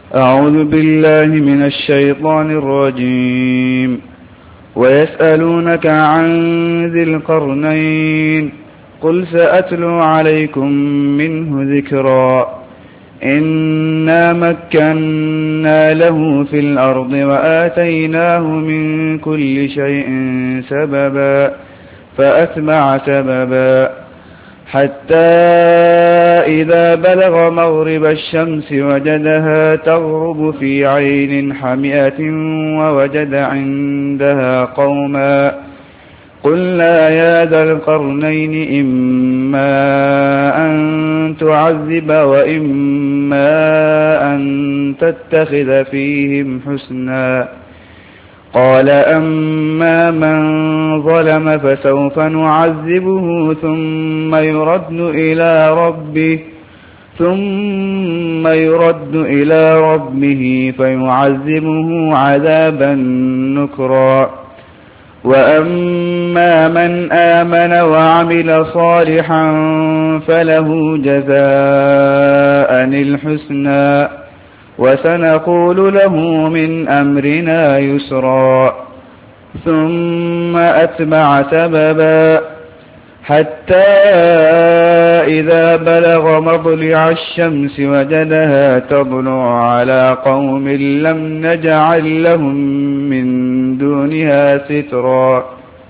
أعوذ بالله من الشيطان الرجيم. ويسألونك عن ذي القرنين قل سأتلو عليكم منه ذكرا. إنا مكنا له في الأرض وآتيناه من كل شيء سببا فأتبع سببا حتى إذا بلغ مغرب الشمس وجدها تغرب في عين حمئة ووجد عندها قوما قلنا يا ذا القرنين إما أن تعذب وإما أن تتخذ فيهم حسنا. قال أما من ظلم فسوف نعذبه ثم يرد إلى ربه فيعذبه عذابا نكرا. وأما من آمن وعمل صالحا فله جزاء الحسنى وسنقول له من أمرنا يسرا. ثم أتبع سببا حتى إذا بلغ مطلع الشمس وجدها تطلع على قوم لم نجعل لهم من دونها سترا.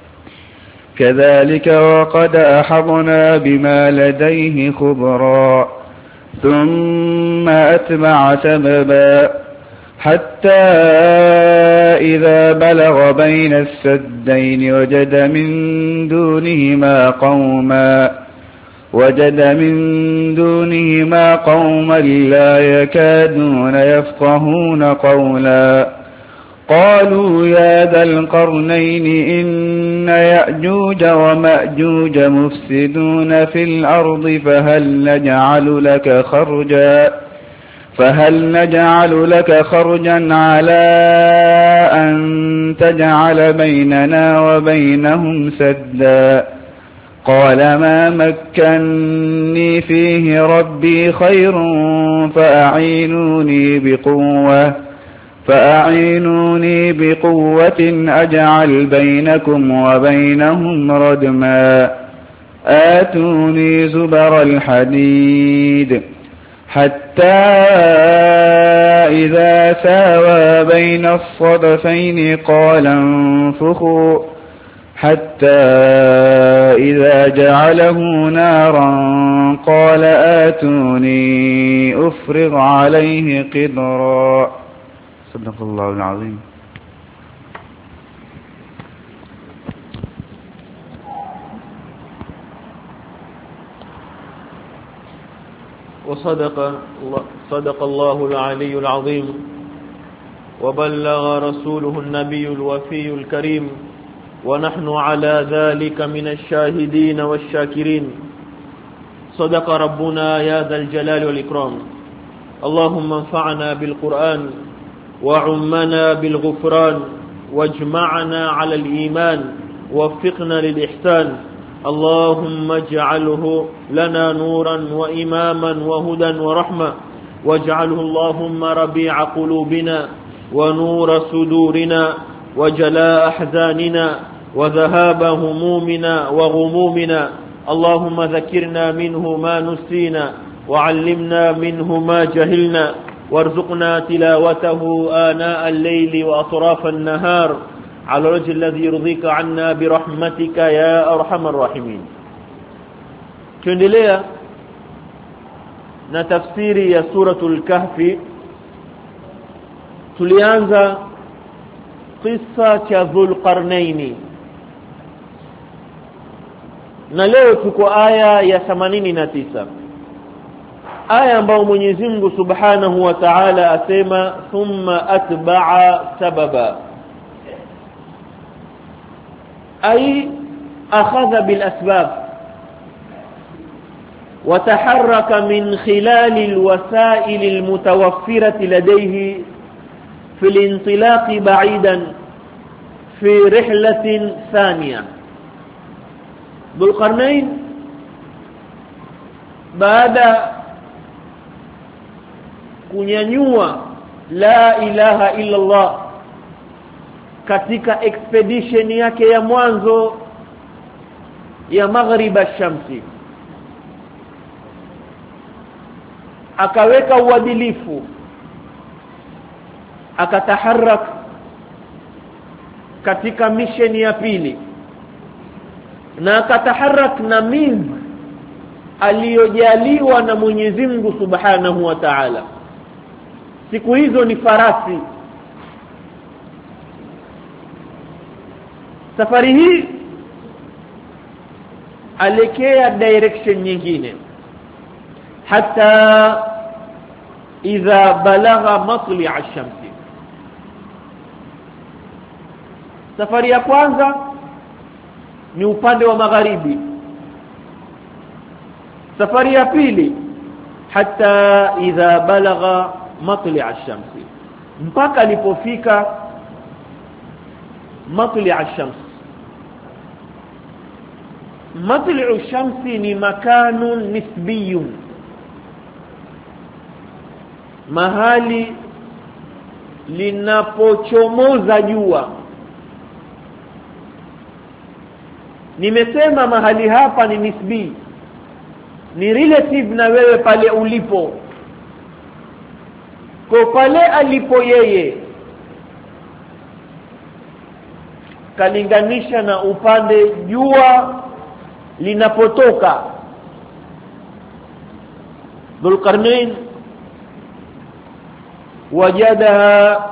كذلك وقد أحطنا بما لديه خبرا. ثم أتبع سببا حتى إذا بلغ بين السدين وجد من دونهما قوما لا يكادون يفقهون قولا. قالوا يا ذا القرنين إن يأجوج ومأجوج مفسدون في الأرض فهل نجعل لك خرجا على أن تجعل بيننا وبينهم سدا. قال ما مكني فيه ربي خير فأعينوني بقوة أجعل بينكم وبينهم ردما. آتوني زبر الحديد حتى إذا ساوى بين الصدفين قال انفخوا حتى إذا جعله نارا قال آتوني أفرغ عليه قدرا. صدق الله العظيم. صدق الله العلي العظيم وبلغ رسوله النبي الوفي الكريم ونحن على ذلك من الشاهدين والشاكرين. صدق ربنا يا ذا الجلال والإكرام. اللهم انفعنا بالقرآن وعمنا بالغفران واجمعنا على الإيمان ووفقنا للإحسان. اللهم اجعله لنا نورا وإماما وهدى ورحمة واجعله اللهم ربيع قلوبنا ونور صدورنا وجلاء أحزاننا وذهاب همومنا وغمومنا. اللهم ذكرنا منه ما نسينا وعلمنا منه ما جهلنا وارزقنا تلاوته آناء الليل وأطراف النهار على الوجه الذي يرضيك عنا برحمتك يا أرحم الراحمين. Tuendelea na tafsiri ya suratul Kahfi. Tulianza kisa cha Dhulqarnaini na leo tuko aya ya 89, aya ambayo Mwenyezi Mungu Subhanahu wa Ta'ala asema thumma atba'a sababa, ay akhadha bil asbab وتحرك من خلال الوسائل المتوفرة لديه في الانطلاق بعيدا في رحلة ثانية. ذو القرنين baada kunyanyua la ilaha illa Allah katika expedition yake ya mwanzo ya maghrib ash-shamsi, akaweka uadilifu, akataharak katika mission ya pili, na akataharak na miz aliyojaliwa na Mwenyezi Mungu Subhanahu wa Ta'ala. Siku hizo ni farasi. Safari hii alekea direction nyingine, hata idha balagha matli' ash-shamsi. Safari ya kwanza ni upande wa magharibi, safari ya pili hata idha balagha matli' ash-shamsi, mpaka alipofika matli' ash-shams. matli' ash-shamsi ni makanun nisbiyun, mahali linapochomoza jua. Nimesema mahali hapa ni nisbi, ni relative na wewe pale ulipo. Kwa pale alipo yeye kalinganisha na upande jua linapotoka. Dhulqarnain wajadaha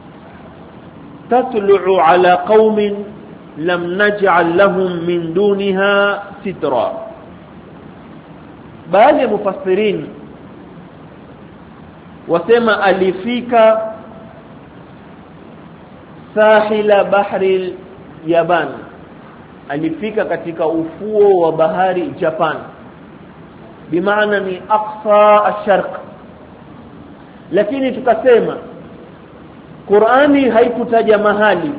tatlu'u ala qaumin lam naj'al lahum min duniha sitra. Baadhi ya mufassirin wasema alifika sahila bahri Yaban, alifika katika ufuo wa bahari Japan, bimaana ni aqsa ash-sharq. Lakini tukasema Qur'ani haikutaja mahali,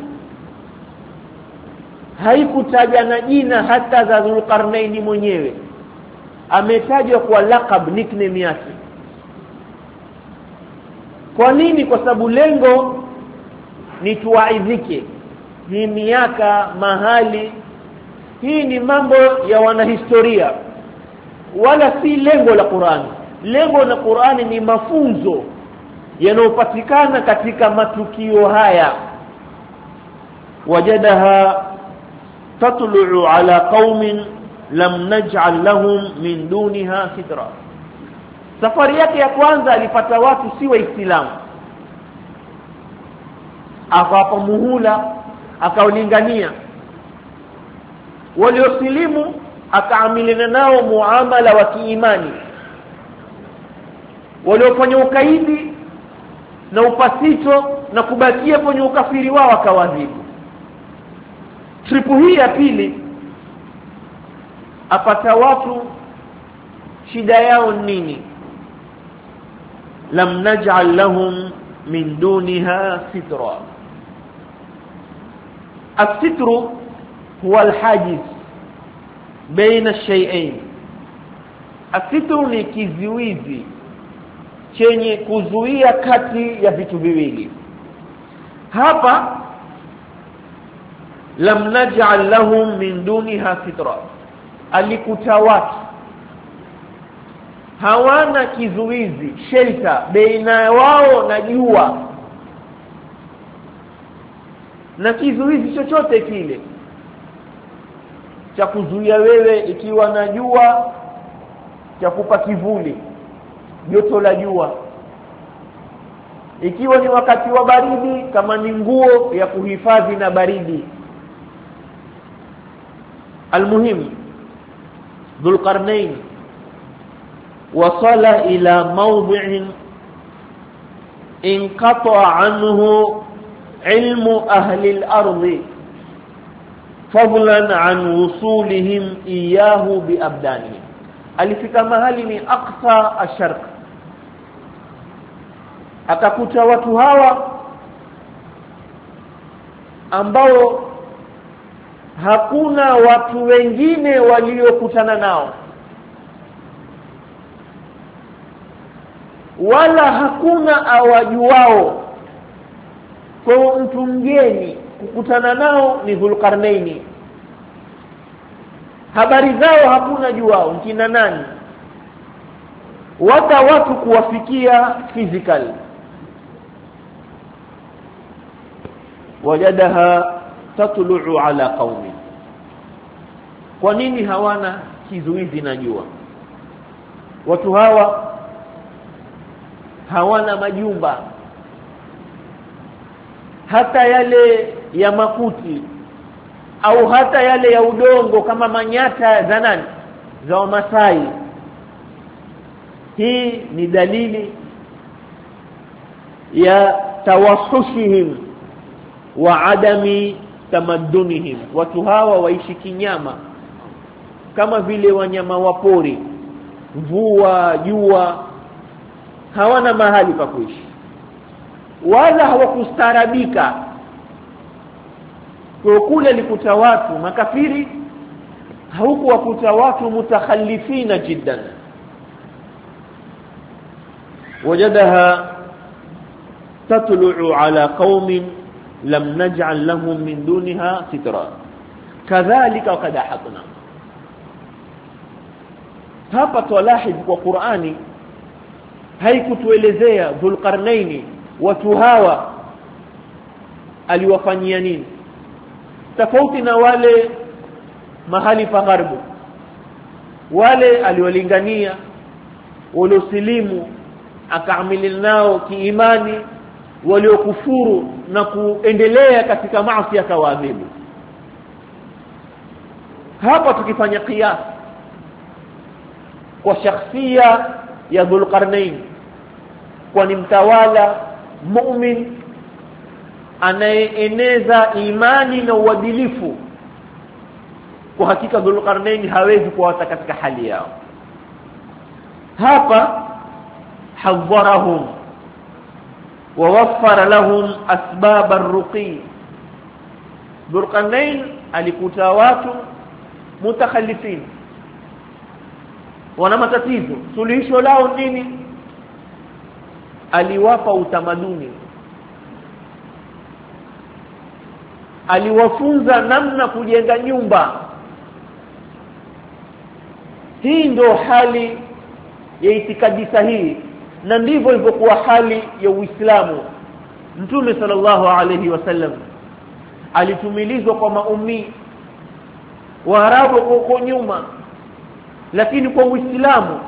haikutaja na jina hata za Dhulqarnain mwenyewe, ametajwa kwa laqab, nickname yake. Kwa nini? Kwa sababu lengo ni tuwaidhike. Hii miaka, mahali, hii ni mambo ya wanahistoria, wala si lengo la Qur'ani. Lengo la Qur'ani ni mafunzo yanayopatikana katika matukio haya. Wajadaha tatlu'u ala qaumin lam naj'al lahum min duniha sitra. Safari yake ya kwanza alipata watu si waislamu, akawapa muhula, akaulingania. Waliosilimu akaamiliana nao muamala wa kiimani, waliofanya ukaidi na upasito na kubakia kwenye ukafiri wao akawadhibu. Tripu hii ya pili apata watu, shida yao nini? lam naj'al lahum min duniha sitra. As-sitru huwa al-hajiz baina ash-shay'ain. As-sitru ni kizuizi chenye kuzuia kati ya vitu viwili. Hapa lam naj'al lahum min duniha sitra, alikuta watu hawana kizuizi, shelter baina wao na jua, na kizuizi chochote kile cha kuzuia wewe, ikiwa na jua cha kupa kivuli, joto la jua, ikiwa ni wakati wa baridi kama ni nguo ya kuhifadhi na baridi. Almuhim, Dhulqarnain wasala ila mawdi'in inqata anhu ilmu ahli al-ardi fadlan an wusulihim iyahu bi abdanihim. Alifika mahali ni aqsa ash-sharq, akakuta watu hawa ambao hakuna watu wengine waliokutana nao. wala hakuna awajuao. Kwa mtu mgeni kukutana nao ni Dhulqarnaini, habari zao hakuna juao mkina nani, watu kuwafikia physical. Wajadaha tatlu'u ala qaumi, kwa nini hawana kizuizi na jua? Watu hawa hawana majumba, hata yale ya makuti au hata yale ya udongo kama manyata za nani, za Wamasai. Hii ni dalili ya tawahhushihim wa adami tamaddunihim. Watu hawa waishi kinyama kama vile wanyama wa pori, mvua, jua, hawana mahali pa kuishi, wala hawakustarabika. Kwa kule likuta watu makafiri, haukuwakuta watu mutakhallifina jiddan. Wajadaha tatlu'u ala qaumin lam naj'al lahum min dunha sitra kadhalika qad ahatna. Hapa twalahid kwa Qur'ani haikutuelezea Dhulqarnaini watu hawa aliwafanyia nini, tofauti na wale mahali pa gharbu. Wale aliwalingania, waliosilimu akaamili nao kiimani, waliokufuru na kuendelea katika maasi akawaadhibu. Hapa tukifanya qiyas kwa shakhsia ya Dhulqarnain, kwa ni mtawala mu'min anayeeneza imani na uadilifu, kwa hakika Dhulqarnain hawezi kuwata katika hali yao. Hapa hadharahum wa waffara lahum asbab ar-ruqi. Dhulqarnain alikuta watu mutakhallifin, wana matatizo, suluhisho lao nini? Aliwapa utamaduni, aliwafunza namna kujenga nyumba. Hii ndio hali ya itikadi sahihi, na ndivyo ilivyokuwa hali ya Uislamu. Mtume sallallahu alayhi wasallam alitumilizwa kwa maummi Waarabu huko nyuma, lakini kwa Uislamu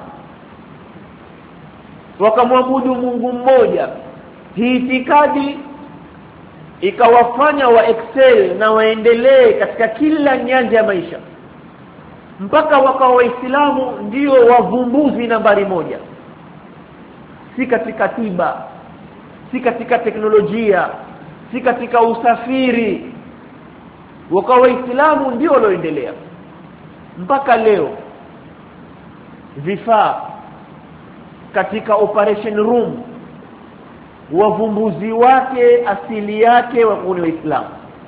wakamwabudu Mungu mmoja. Hii itikadi ikawafanya wa excel na waendelee katika kila nyanja ya maisha, mpaka wakawa Waislamu ndio wavumbuzi nambari moja, si katika tiba, si katika teknolojia, si katika usafiri. Wakawa Waislamu ndio walioendelea mpaka leo. Vifaa katika operation room, wavumbuzi wake asili yake wako ni Waislamu.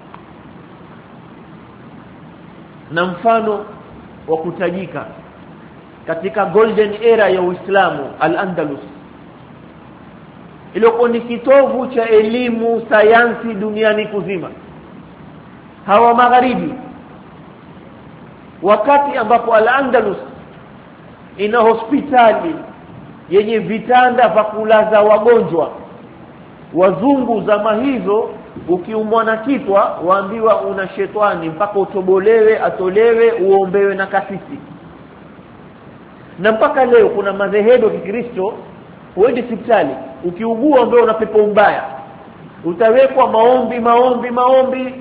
Na mfano wa kutajika katika golden era ya Uislamu, Al-Andalus, ilikuwa ni kitovu cha elimu sayansi duniani kuzima. Hawa magharibi, wakati ambapo Al-Andalus ina hospitali yenye vitanda vya kulaza wagonjwa, wazungu zama hizo ukiumwa na kichwa waambiwa una shetani, mpaka utobolewe, atolewe, uombewe na kasisi. Na mpaka leo kuna madhehebu ya Kikristo, uende hospitali ukiugua ambaye una pepo mbaya, utawekwa maombi.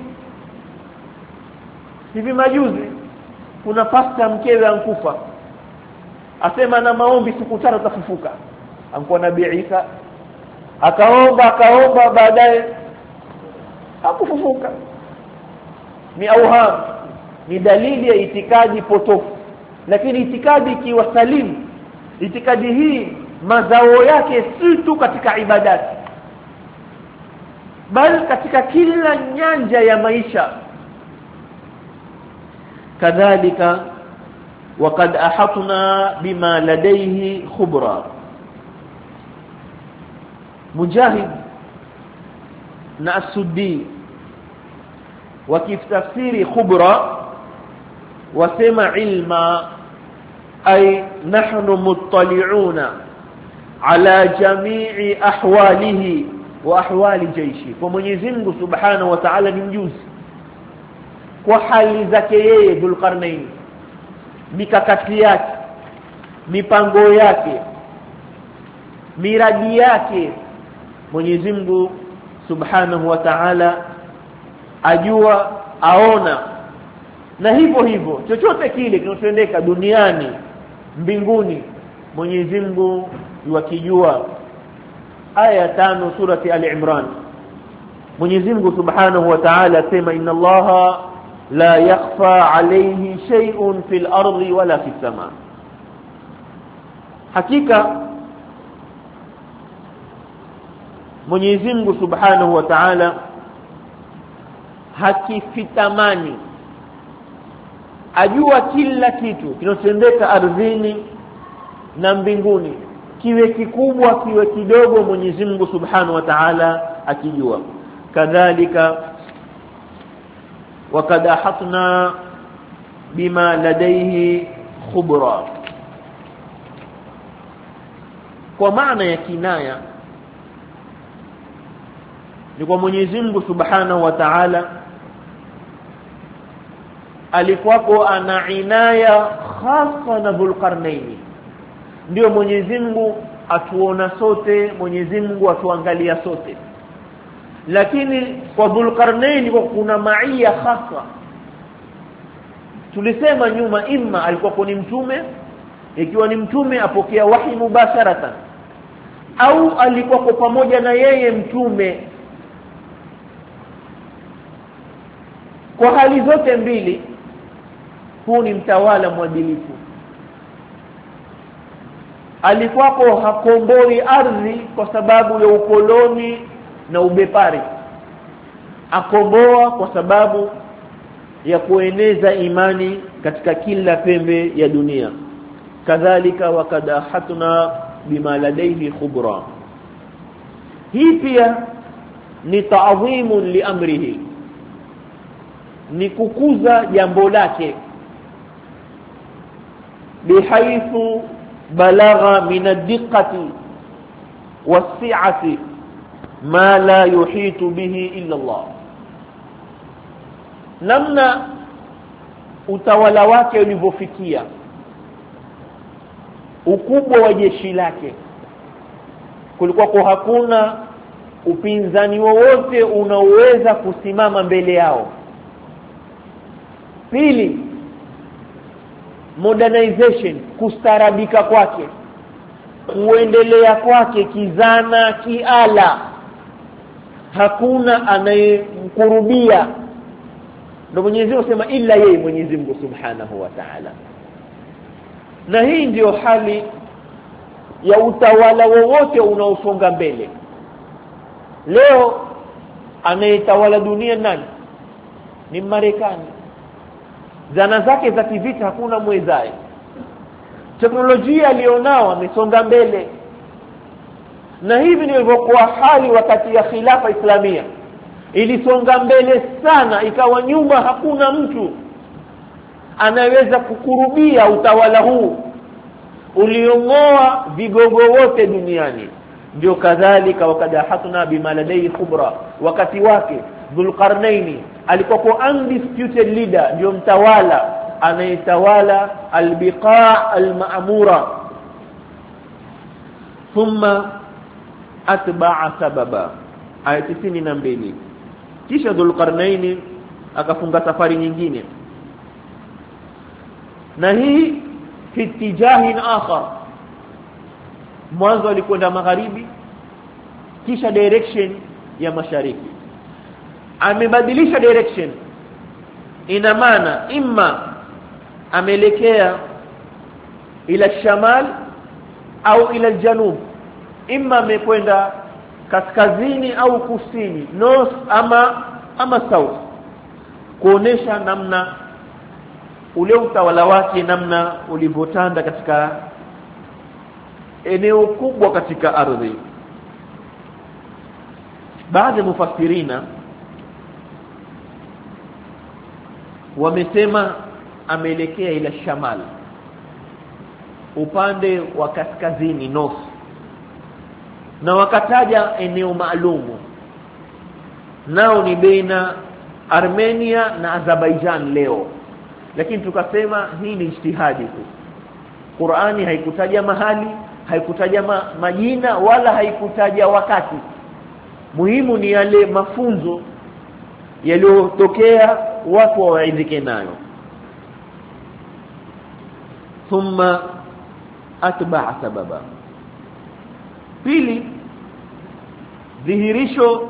Hivi majuzi kuna pasta mkewe ankufa, asema na maombi siku 5 utafufuka. Ankuwa Nabii Isa, akaomba baadaye hakufufuka. Ni auham, ni dalili ya itikadi potofu. Lakini itikadi ikiwa salimu, itikadi hii mazao yake si tu katika ibadati, bali katika kila nyanja ya maisha. Kadhalika waqad ahatna bima ladayhi khubra, Mujahid na As-Suddi wakitafsiri khubra wasema ilma ay nahnu muttali'una ala jami'i ahwalihi wa ahwali jaishi. Kwa Mwenyezi Mungu Subhanahu wa Ta'ala ni mjuzi kwa hali zake yeye Dhulqarnain, mikakati yake, mipango yake, miradi yake. Mwenyezi Mungu Subhanahu wa Ta'ala ajua, aona, na hivyo hivyo chochote kile kinachotendeka duniani, mbinguni, Mwenyezi Mungu yuakijua. Aya 5 surati Al-Imran, Mwenyezi Mungu Subhanahu wa Ta'ala sema inna Allaha la yakhfa alayhi shay'un fil ardi wala fis sama. Hakika Mwenyezi Mungu Subhanahu wa Ta'ala hakifitamani, ajua kila kitu kinachotendeka ardhini na mbinguni, kiwe kikubwa kiwe kidogo, Mwenyezi Mungu Subhanahu wa Ta'ala akijua. Kadhalika وقد احطنا بما لديه خبرا. Kwa maana ya kinaya ni kwa Mwenyezi Mungu Subhanahu wa Ta'ala alikuwa ana inaya khassa na Dhulqarnain. Ndio Mwenyezi Mungu atuona sote, Mwenyezi Mungu atuangalia sote. Lakini kwa Dhulqarnain kuna maia khassa. Tulisema nyuma, imma alikuwa ni mtume, ikiwa ni mtume apokea wahi mubasharatan, au alikuwa pamoja na yeye mtume. Kwa hali zote mbili huu ni mtawala mwadilifu. Alikuwa hakomboi ardhi kwa sababu ya ukoloni na ubepari, akomboa kwa sababu ya kueneza imani katika kila pembe ya dunia. Kadhalika wakad hatuna bima ladaihi khubra. Hii pia ni ta'dhimu li amrihi, ni kukuza jambo lake, bihaithu balagha min ad-diqqati was-si'ati ma la yuhitu bihi illa Allah. Namna utawala wake ulivyofikia, ukubwa wa jeshi lake, kulikuwa kwa hakuna upinzani wowote unaoweza kusimama mbele yao. Pili, modernization, kustarabika kwake, kuendelea kwake kizana kiala, hakuna anayemkurubia. Ndio Mwenyezi Mungu sema illa yeye Mwenyezi Mungu Subhanahu wa Ta'ala. Na hii ndio hali ya utawala wowote unaosonga mbele. Leo anayetawala dunia nani? Ni Marekani. Zana zake za kivita hakuna mwezae. Teknolojia alionao amesonga mbele. Na hivi ndivyo hali wakati ya khilafa Islamia. Ilisonga mbele sana, ikawa nyuma hakuna mtu anaweza kukurubia utawala huu uliongoa vigogo wote duniani. Ndio kadhalika wakati hatuna bima ladai khubra, wakati wake Dhulqarnain alikuwa undisputed leader, ndio mtawala anayetawala albiqa almaamura. Thumma atba'a sababa, aya 92. Kisha Dhulqarnain akafunga safari nyingine, na hii fi tijahin akhar. Mwanzo alikwenda magharibi, kisha direction ya mashariki. Amebadilisha direction, ina maana imma ameelekea ila shamal au ila janub, imma amekwenda kaskazini au kusini, north ama south, kuonesha namna ule utawala wake namna ulivotanda katika eneo kubwa katika ardhi. baadhi ya mufassirina wamesema ameelekea ila shamal, upande wa kaskazini, north, na wakataja eneo maalumu, nao ni baina Armenia na Azerbaijan leo. Lakini tukasema hii ni ijtihadi tu. Qur'ani haikutaja mahali, haikutaja majina, wala haikutaja wakati. Muhimu ni yale mafunzo yaliyotokea, watu waidhike nayo. Thumma atba'a sababa. Pili, dhihirisho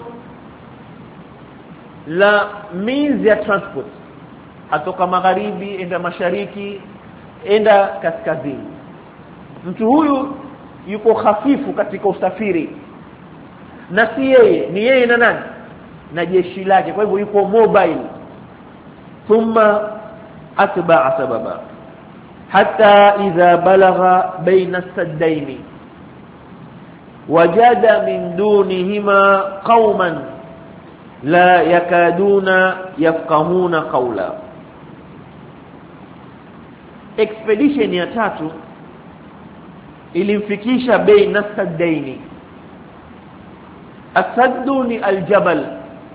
la means ya transport, atoka magharibi enda mashariki enda kaskazini. Mtu huyu yuko hafifu katika usafiri, na si yeye, ni yeye na nani, na jeshi lake. Kwa hivyo yuko mobile. Thumma atba'a sababa hatta idha balagha baina as-saddaini wajada min dunihima qauman la yakaduna yafqahuna qawla. Expedition ya tatu ilimfikisha baina as-saddaini. As-saddu ni al-jabal,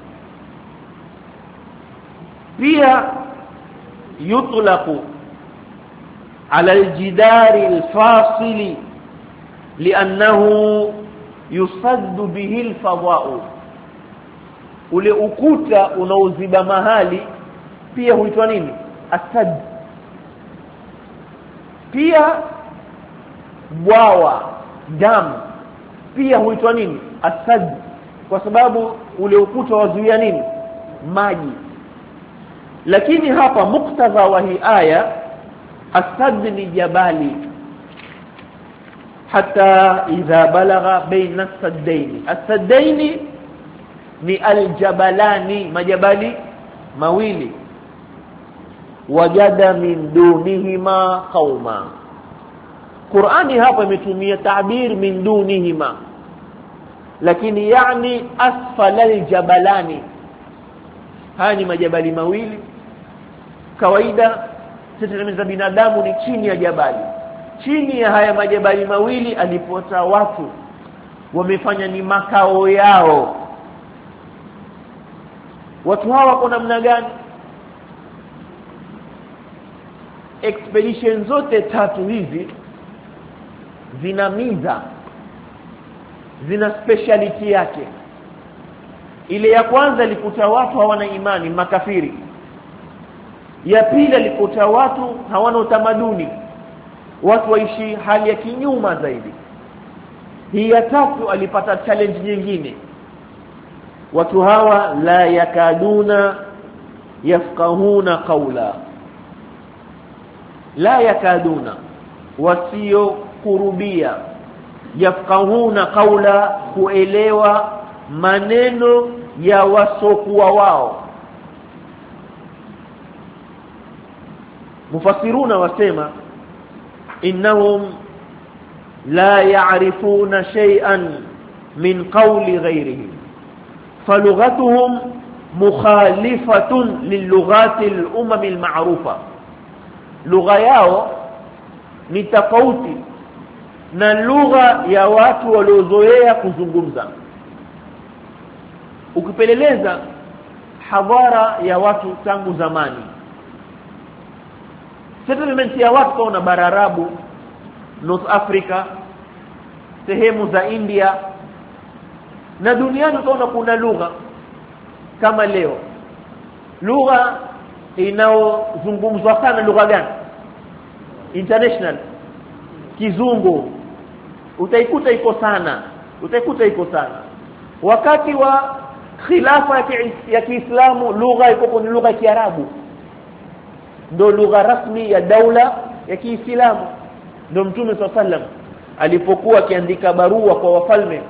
pia yutlaqu ala al-jidari al-fasili li'annahu yusaddu bihi al-fadha'u. Ule ukuta unaoziba mahali pia huitwa nini? Asad. Pia bwawa, dam, pia huitwa nini? Asad, kwa sababu ule ukuta wazuia nini? Maji. Lakini hapa muktadha wa hii aya, asad ni jabali. Hatta idha balagha baina as-saddaini. As-saddaini ni aljabalani, majabali mawili. Wajada min dunihima qauma. Qur'ani hapa imetumia ta'bir min dunihima, lakini yani asfala aljabalani. Haya ni majabali mawili. Kawaida sisi za binadamu ni chini ya jabali. Chini ya haya majabali mawili alipota watu wamefanya ni makao yao. Watu hawa wako namna gani? Expedition zote tatu hizi zina miza, zina speciality yake. Ile ya kwanza ilikuta watu hawana imani, makafiri. Ya pili ilikuta watu hawana utamaduni, watu waishi hali ya kinyuma zaidi. Hii ya tatu alipata challenge nyingine, watu hawa la yakaduna yafqahuna qawla. La yakaduna, wasio kurubia, yafqahuna qawla, kuelewa maneno ya wasokuwa wao. Mufassiruna wasema innahum la ya'rifuna shay'an min qawli ghayrihim falughatuhum mukhalifatun lilughati al-umam al-ma'rufa. Lugha yao ni tofauti na lugha ya watu waliozoea kuzungumza. Ukipeleleza hadhara ya watu tangu zamani, settlement ya watu kuna bara Arabu, North Africa, sehemu za India, na duniani utaona kuna lugha. Kama leo lugha inaozungumzwa sana lugha gani? International, Kizungu. Utaikuta iko sana. Wakati wa khilafa ya Kiislamu lugha iko ni lugha ya Kiarabu, ndio lugha rasmi ya daula ya Kiislamu. Ndio Mtume SAW alipokuwa akiandika barua kwa wafalme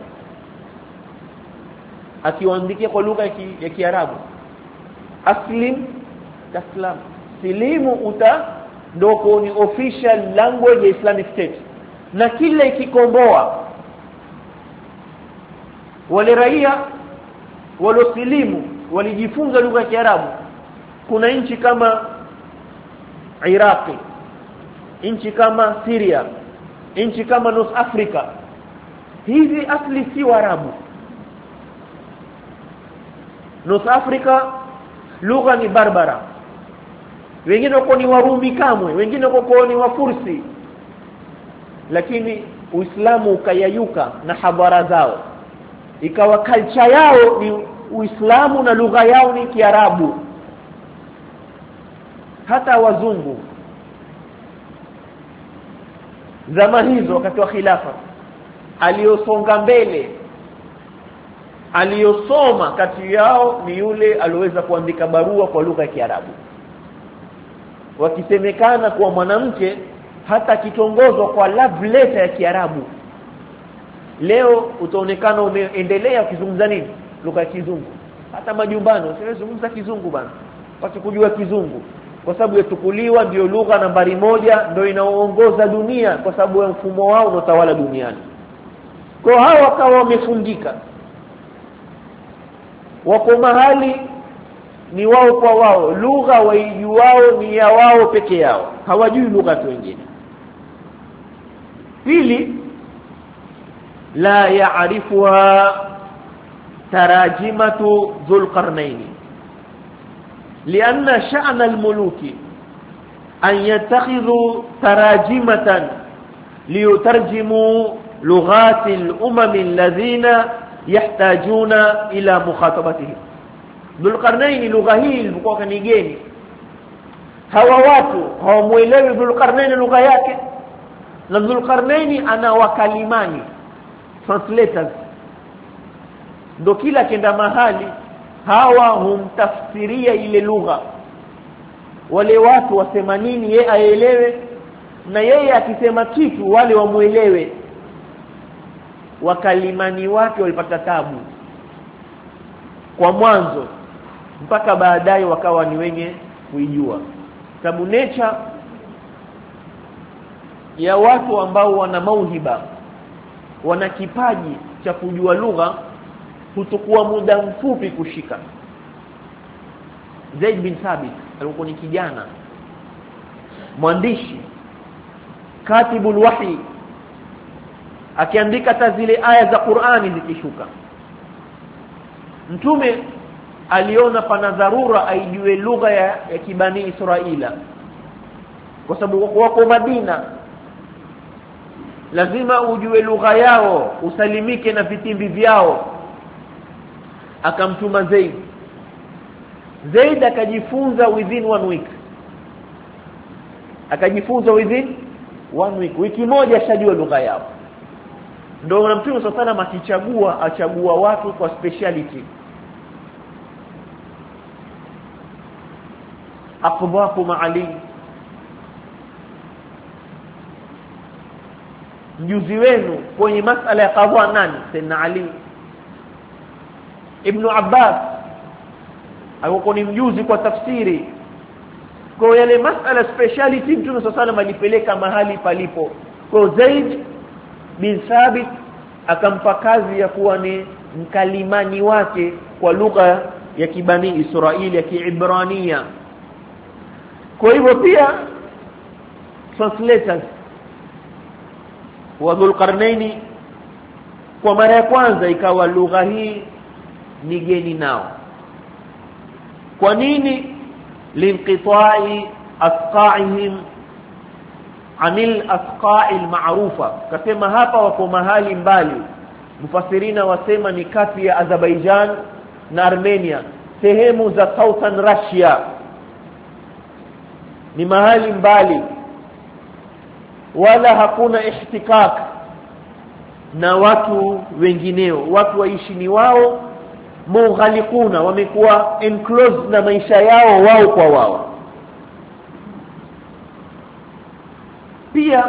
akiwaandikia kwa lugha ya Kiarabu. Aslim taslam, silimu ndio ni official language ya Islamic State. Na kila ikikomboa wale raia walosilimu walijifunza lugha ya Kiarabu. Kuna nchi kama Iraq, nchi kama Syria, nchi kama North Africa, hizi asli si Waarabu. North Africa lugha ni Barbara, wengine wako ni Warumi kamwe, wengine wako ni Wafursi, lakini Uislamu ukayayuka na habara zao, ikawa culture yao ni Uislamu na lugha yao ni Kiarabu. Hata wazungu zama hizo wakati wa khilafa, aliyosonga mbele, aliyosoma kati yao ni yule aliweza kuandika barua kwa lugha ya Kiarabu, wakisemekana kwa mwanamke hata kitongozwa kwa love letter ya Kiarabu. Leo utaonekana umeendelea ukizungumza nini? Lugha ya Kizungu. Hata majumbani usizungumza Kizungu bana, pasi kujua Kizungu, kwa sababu yatukuliwa ndio lugha nambari 1, ndio inaoongoza dunia kwa sababu ya mfumo wao unaotawala duniani. Kwa hao wakawa wamefundika, wako mahali ni wao kwa wao, lugha waijuao ni ya wao peke yao, hawajui lugha nyingine. Pili, la yaarifuha tarajimatu Dhulqarnain, لأن شأن الملوك أن يتخذوا تراجمة ليترجموا لغات الأمم الذين يحتاجون إلى مخاطبتهم. Dhulqarnain lugha hii ilikuwa ni geni, hawa watu hawamuelewi Dhulqarnain lugha yake, na Dhulqarnain ana wakalimani, translators, ndio kila kenda mahali hawa humtafsiria ile lugha, wale watu wasema nini yeye aelewe, na yeye akisema kitu wale wamuelewe. Wakalimani wake walipata tabu kwa mwanzo, mpaka baadaye wakawa ni wenye kuijua. Sababu nature ya watu ambao wana mauhiba, wana kipaji cha kujua lugha, hutukua muda mfupi kushika. Zaid bin Thabit alikuwa ni kijana mwandishi, katibul wahi, akiandika hata zile aya za Qur'ani zikishuka. Mtume aliona pana dharura aijue lugha ya kibani Israila, kwa sababu wako Madina, lazima ujue lugha yao, usalimike na vitimbi vyao. Akamtuma Zaid akajifunza within 1 week, akajifunza within 1 week, wiki moja ashajua lugha yao. Ndio Mtume sana achagua watu kwa speciality. Aqbakum Ali, mjuzi wenu kwenye masala ya qadha nani? Sayyidina Ali. Ibn Abbas alikuwa ni mjuzi kwa tafsiri. Kwa yale masala speciality Mtume sallallahu alipeleka mahali palipo. Kwa Zaid bin Thabit akampa kazi ya kuwa ni mkalimani wake kwa lugha ya kibani Israeli ya Kiibrania. Kwa hivyo pia translators wa Dhulqarnain kwa mara ya kwanza ikawa lugha hii ni geni nao. Kwa nini? Linqita'i asqa'ihim anil asqa'il ma'rufa. Kasema hapa wako mahali mbali, mufasirina wasema ni kati ya Azerbaijan na Armenia, sehemu za Southern Russia, ni mahali mbali, wala hakuna ihtikak na watu wengineo. Watu waishi ni wao, mughalikuna, wamekuwa enclosed na maisha yao wao kwa wao. Pia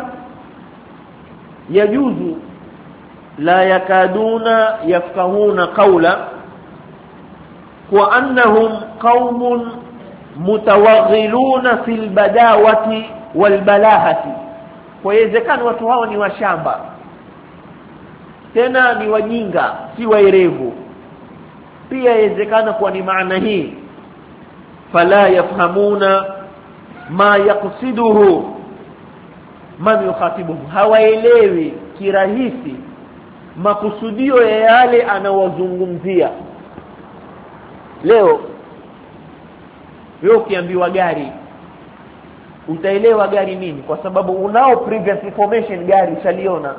yajuzu la yakaduna yafqahuna qawla wa annahum qaumun mutawaghiluna fil badawati wal balahati. Kwa yezekana watu hao ni washamba, tena ni wajinga, si waerevu. pia inawezekana kuwa ni maana hii fala yafhamuna ma yaqsiduhu man yukhatibuhu, hawaelewi kirahisi makusudio ya yale anawazungumzia. Leo wewe ukiambiwa gari utaelewa gari nini, kwa sababu unao previous information, gari shaliona.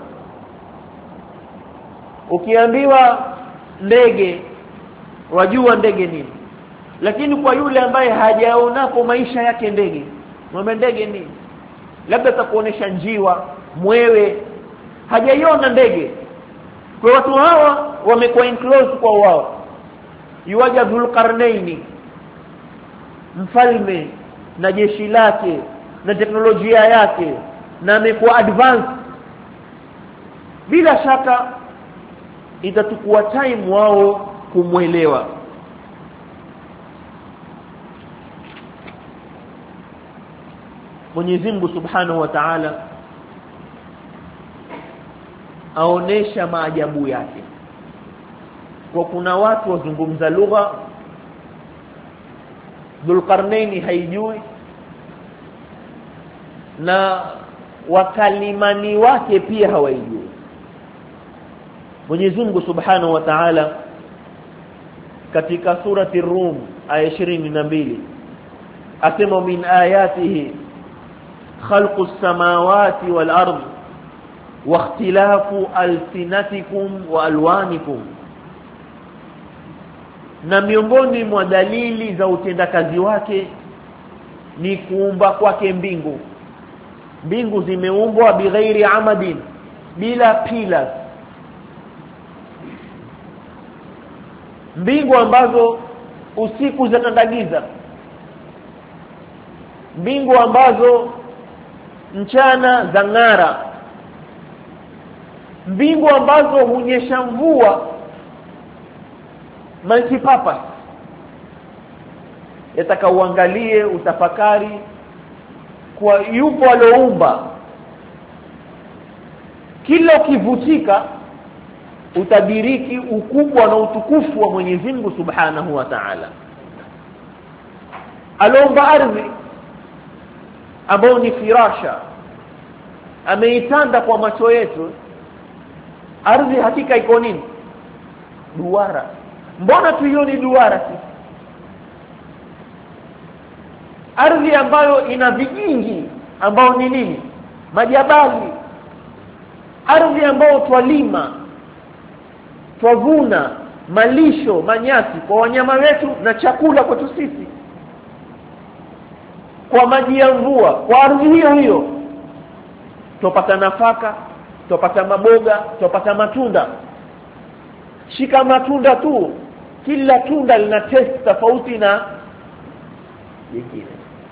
Ukiambiwa ndege wajua ndege nini, lakini kwa yule ambaye hajaonapo maisha yake ndege, mwambie ndege nini, labda atakuonesha njiwa, mwewe, hajaiona ndege. Kwa watu hawa wamekuwa enclosed kwa wao. Yuwaja Dhulqarnaini, mfalme na jeshi lake na teknolojia yake, na amekuwa advanced, bila shaka itatukua time wao kumuelewa. Mwenyezi Mungu Subhanahu wa Ta'ala aonesha maajabu yake. Kwa kuna watu wazungumza lugha Dhulqarnaini haijui, na wakalimani wake pia hawaijui. Mwenyezi Mungu Subhanahu wa Ta'ala katika surati Rum aya 22 asema min ayatihi khalqus samawati wal ardi wa ikhtilafu alsinatikum wa alwanikum, na miongoni mwa dalili za utendakazi wake ni kuumba kwake mbingu. Mbingu zimeumbwa bighairi amadin, bila pillars. Mbingu ambazo usiku zatandagiza, mbingu ambazo mchana zang'ara, mbingu ambazo hunyesha mvua multipurpose. Yataka uangalie, utafakari kwa yupo alioumba. Kila ukivutika utadiriki ukubwa na utukufu wa Mwenyezi Mungu Subhanahu wa Ta'ala. Aliumba ardhi ambayo ni firasha, ameitanda kwa macho yetu. Ardhi hakika iko nini? Duara. Mbona tuioni duara sisi? Ardhi ambayo ina vijingi ambao ni nini? Majabali. Ardhi ambayo twalima, twavuna malisho, manyasi kwa wanyama wetu na chakula kwetu sisi, kwa maji ya mvua. Kwa ardhi hiyo hiyo tupata nafaka, tupata maboga, tupata matunda. Shika matunda tu, kila tunda lina taste tofauti na lingine.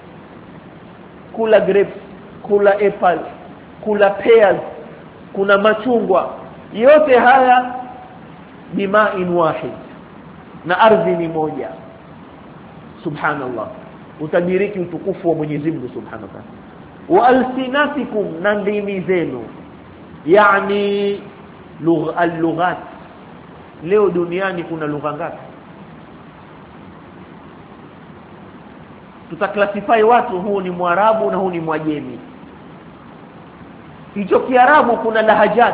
Kula grapes, kula apple, kula pears, kuna machungwa. Yote haya bima'in wahid, na ardhi ni moja. Subhanallah, utadiriki utukufu wa Mwenyezi Mungu Subhanahu wa Ta'ala. Wa alsinatikum, na ndimi zenu, yani al-lughat. Leo duniani kuna lugha ngapi? Tutaclassify watu, huu ni Mwarabu na huu ni Mwajemi. Hicho Kiarabu kuna lahajat.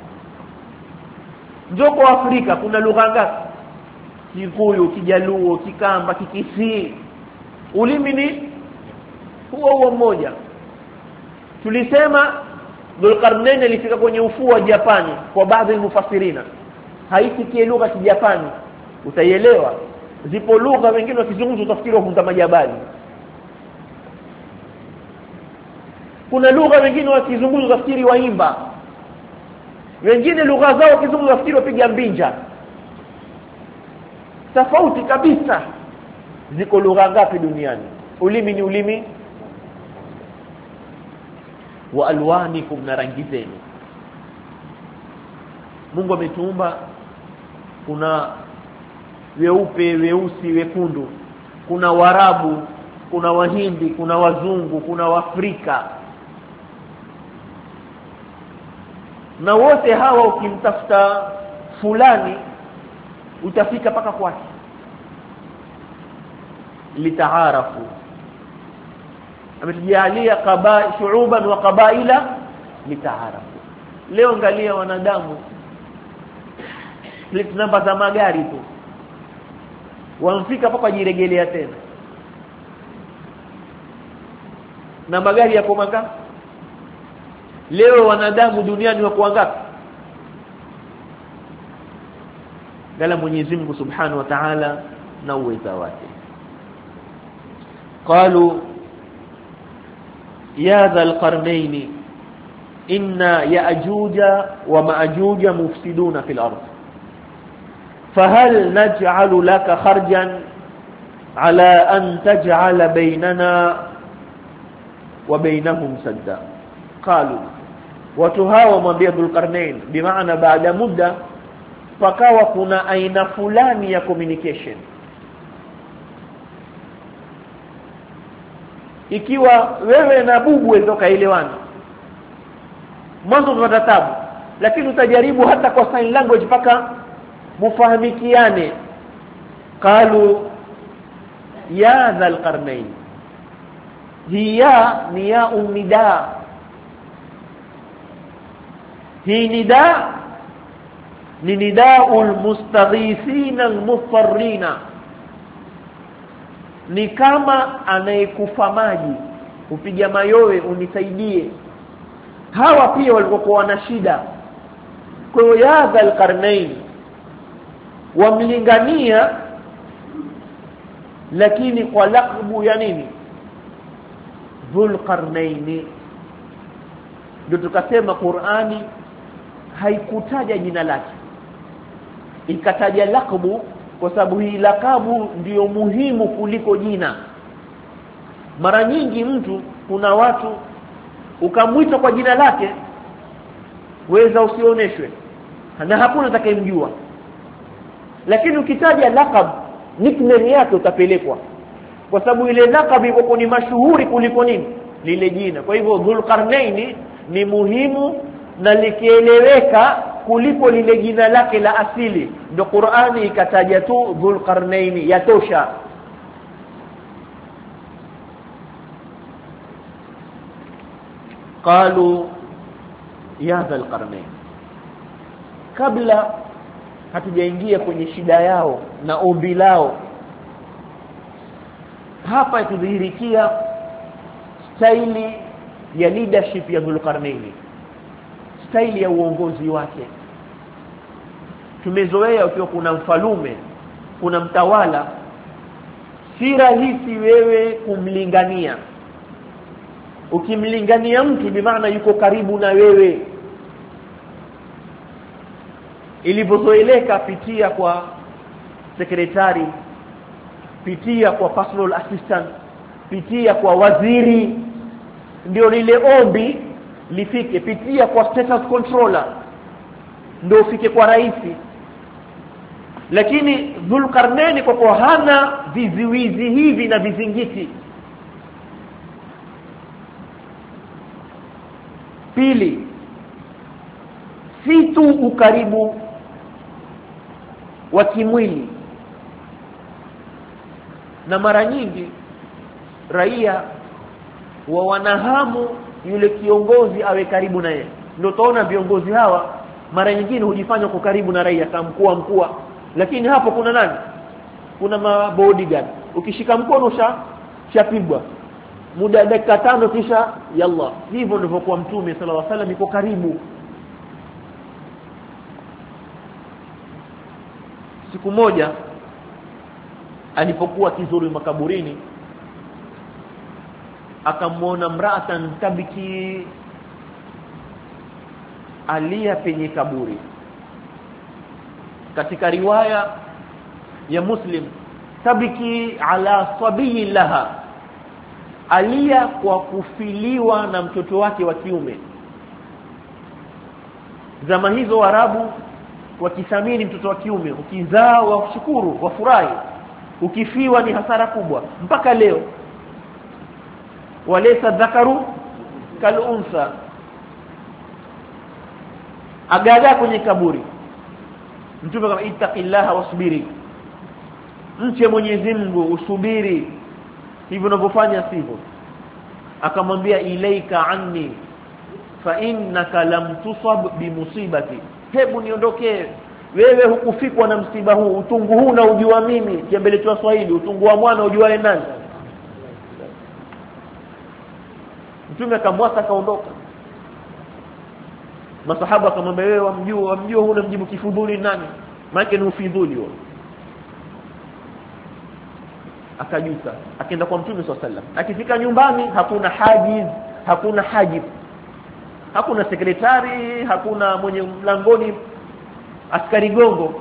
Njoko Afrika kuna lugha ngapi? Kikuyu, Kijaluo, Kikamba, Kikisii. Ulimi ni huo mmoja. Tulisema Dhulqarnain alifika kwenye ufuo wa Japani, kwa baadhi ya mufassirina haisikie lugha ya Japani, utaielewa. Zipo lugha wengine wakizungumza utafikiri wao majabali. Kuna lugha wengine wakizungumza utafikiri waimba. Wengine lugha zao wakizungumza utafikiri wapiga mbinja. Tofauti kabisa. Ziko lugha ngapi duniani? Ulimi ni ulimi. Wa alwanikum, na rangi zenu. Mungu ametuumba, kuna weupe, weusi, wekundu. Kuna Waarabu, kuna Wahindi, kuna Wazungu, kuna Waafrika. Na wote hawa ukimtafuta fulani utafika paka kwake. litaarafu, ametujalia shu'uban wa qabaila litaarafu. Leo angalia wanadamu, plate number za magari tu wamfika hapa jiregelea tena, na magari yako mangapi leo? Wanadamu duniani wako wangapi? Gala Mwenyezi Mungu Subhanahu wa Ta'ala na uweza wake. Qalu ya dhal qarnayn inna ya'juja wa ma'juja mufsiduna fil ardh fahal naj'alu laka kharjan ala an taj'ala baynana wa baynahum sadda. Qalu, watu hawa mwambia Dhulqarnain, bimaana baada muda pakawa kuna aina fulani ya communication. Ikiwa wewe na bubu wetoka elewana, mwanzo unapata tabu, lakini utajaribu hata kwa sign language paka mufahamikiane. Qalu ya dhal qarnain, hiya ni ya umida, hi nida ni nidaul mustaghithina almufarrina, ni kama anayekufa maji, upiga mayowe unisaidie. Hawa pia walikuwa na shida. Kwa hiyo ya dhal qarnain wamlingania, lakini kwa laqabu ya nini? Dhulqarnain. Ndio tukasema Qur'ani haikutaja jina lake, ikataja laqabu, kwa sababu hii laqabu ndiyo muhimu kuliko jina. Mara nyingi mtu, kuna watu ukamwita kwa jina lake weza usioneshwe na hakuna atakayemjua, lakini ukitaja laqab, nickname yake utapelekwa, kwa sababu ile laqab iko ni mashuhuri kuliko nini lile jina. Kwa hivyo Dhulqarnain ni muhimu na likieleweka kuliko lile jina lake la asili, ndio Qur'ani ikataja tu Dhulqarnain, yatosha. Qalu ya dhal qarnain, kabla hatujaingia kwenye shida yao na ombi lao, hapa itudhihirikia staili ya leadership ya Dhulqarnain, staili ya uongozi wake. Tumezoea ukiwa kuna mfalume, kuna mtawala, si rahisi wewe kumlingania. Ukimlingania mtu bi maana yuko karibu na wewe. Ilivyozoeleka, pitia kwa sekretari, pitia kwa personal assistant, pitia kwa waziri, ndio lile ombi lifike. Pitia kwa status controller ndio ufike kwa rais. Lakini Dhulqarnain kwa hana viziwizi hivi na vizingiti. Pili, si tu ukaribu wa kimwili, na mara nyingi raia wa wanahamu yule kiongozi awe karibu naye. Ndio tunaona viongozi hawa mara nyingine hujifanya kwa karibu na raia, kama mkuu, lakini hapo kuna nani? Kuna mabodyguard. Ukishika mkono shapigwa muda dakika 5 kisha yalla. Hivyo ndivyo kwa Mtume sallallahu alaihi wasallam, yuko karibu. Siku moja alipokuwa kizuri makaburini, akamwona mraatan tabiki, alia penye kaburi. Katika riwaya ya Muslim, tabiki ala sabiyi laha, alia kwa kufiliwa na mtoto wake wa kiume. Zama hizo Waarabu wakithamini mtoto wa kiume, ukizaa washukuru, wafurahi, ukifiwa ni hasara kubwa. Mpaka leo walaysa dhakaru kal unsa. Agaga kwenye kaburi, Mtume kama ittaqillaha wasbiri, mche Mwenyezi Mungu usubiri, hivyo unavyofanya sivyo. Akamwambia ilaika anni fa innaka lam tusab bimusibati, hebu niondokee, wewe hukufikwa na msiba huu, utungu huu na ujua mimi. Kiambele cha Swahili, utungu wa mwana ujua nani? Mtume akamwasa akaondoka. Masahaba akamwambia wewe wamjua huna mjibu kifudhuli nani? Maana ni ufidhuli huo. Akajuta, akaenda kwa Mtume SAW. Akifika nyumbani hakuna hajiz, hakuna hajib, hakuna sekretari, hakuna mwenye mlangoni askari gongo.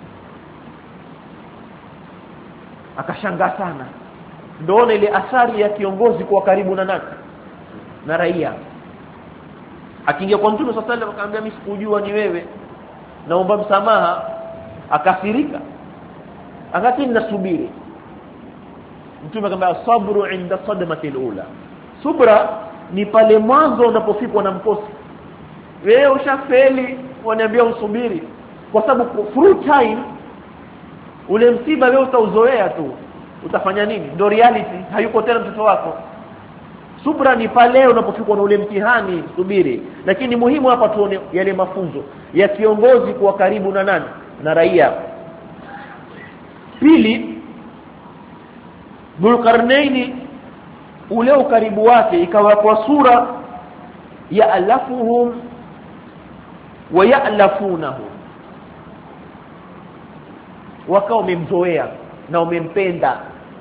Akashangaa sana. Ndio ile athari ya kiongozi kwa karibu na nani? Na raia. Akiingia kwa Mtume SAW akamwambia mimi sikujua ni wewe, naomba msamaha. Akasirika, akati ninasubiri. Mtume akamwambia sabru inda sadmati alula, subra ni pale mwanzo unapofikwa na mkosi. Wewe ushafeli, waniambia usubiri, kwa sababu through time ule msiba wewe utauzoea tu, utafanya nini? Ndio reality, hayuko tena mtoto wako. Subra ni pale unapofikwa na ule mtihani, subiri. Lakini muhimu hapa tuone yale mafunzo ya kiongozi kwa karibu na nani? Na raia. Pili, Dhulqarnaini ule ukaribu wake ikawa kwa sura ya alafuhum wa ya'lafunahu, wakao wamemzoea na wamempenda.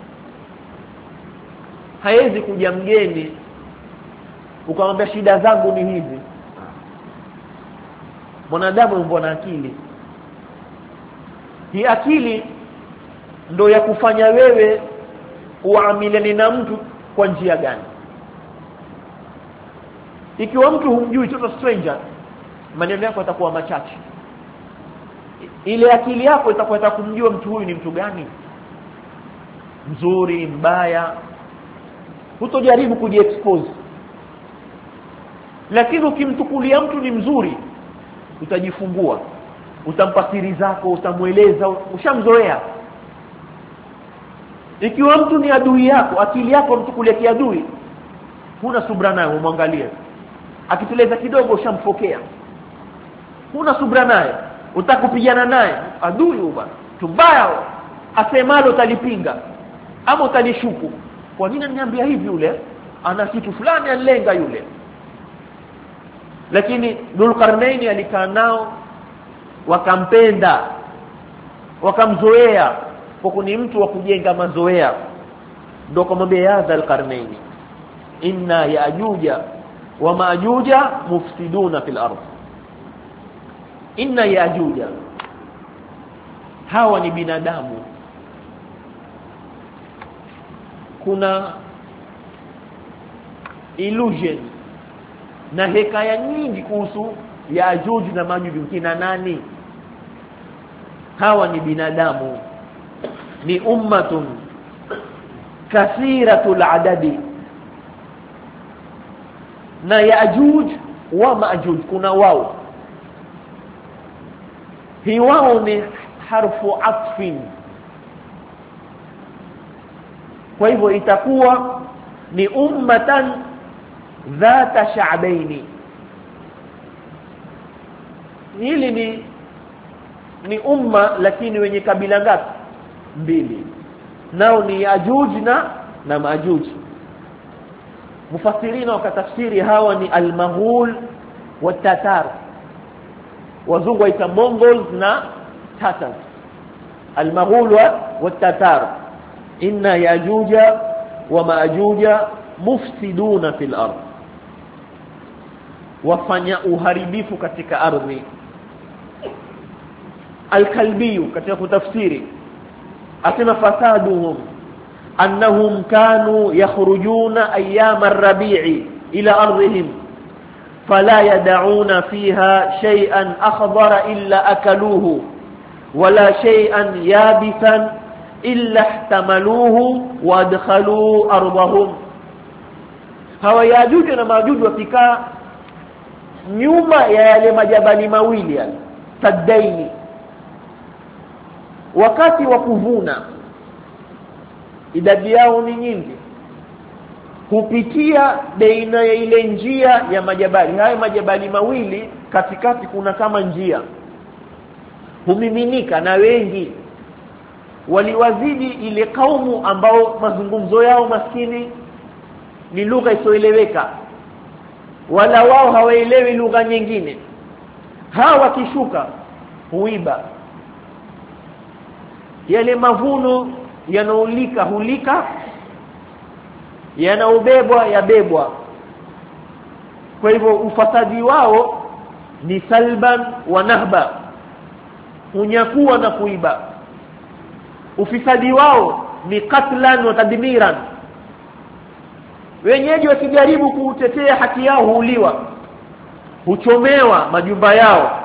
Haiwezi kuja mgeni ukamwambia shida zangu ni hizi. Mwanadamu mbona akili, hii akili ndio ya kufanya wewe uamiliane na mtu kwa njia gani. Ikiwa mtu humjui, total stranger, maneno yako yatakuwa machache. Ile akili yako itakuwa kumjua mtu huyu ni mtu gani, mzuri, mbaya. Hutojaribu kujiexpose. Lakini ukimtukulia mtu ni mzuri, utajifungua, utampa siri zako, utamueleza, ushamzoea. Ikiwa mtu ni adui yako, akili yako mtukulia kiadui, huna subra naye, umwangalie. Akiteleza kidogo ushamfokea, huna subra naye, utakupigana naye. Adui huyo bwana, tubaya, asemalo utalipinga ama utalishuku. Kwa nini ananiambia hivi? Yule ana kitu fulani alenga yule. Lakini Dhulqarnaini alikaa nao, wakampenda, wakamzoea, kwa ni mtu wa kujenga mazoea. Ndio kumwambia ya Dhulqarnaini inna yaajuja wa maajuja mufsiduna fil ardh. Inna yaajuja, hawa ni binadamu. Kuna illusion na hekaya nyingi kuhusu Yaajuj na Majuj kina nani. Hawa ni binadamu, ni ummatun kathiratul adadi. Na Yaajuj wa Majuj kuna wao, hii wao ni harfu atfin. Kwa hivyo itakuwa ni ummatan dhata sha'baini. Hili ni umma lakini wenye kabila ngapi? Mbili. Nao ni Yajuj na Majuj. Mufassirina wakatafsiri hawa ni al-Maghul wa Tatar. Wazungu waita Mongols na Tatars. Al-Maghul wa Tatar. Inna Yajuja wa Majuja mufsiduna fil ardh, wafanya uharibifu katika ardhi. Al-Kalbi katika kutafsiri asema fasaduhum annahum kanu yakhrujuna ayyam ar-rabi'i ila ardhihim fala yad'una fiha shay'an akhdara illa akaluhu wala shay'an yabisan illa ihtamaluhu wa adkhalu ardhahum. Hawa Yajuj na Majuj wakikaa nyuma ya yale majabali mawili yale Tadaini, wakati wa kuvuna idadi yao ni nyingi, kupitia baina ya ile njia ya majabali. Haya majabali mawili katikati kuna kama njia, humiminika na wengi waliwazidi ile kaumu ambao mazungumzo yao maskini ni lugha isiyoeleweka, wala wao hawaelewi lugha nyingine. Hawa wakishuka huiba yale mavuno yanaulika hulika, yanaubebwa yabebwa. Kwa hivyo ufasadi wao ni salban wa nahba, unyakuwa na kuiba. Ufisadi wao ni katlan wa tadmiran, wenyeji wakijaribu kutetea haki yao huuliwa, huchomewa majumba yao.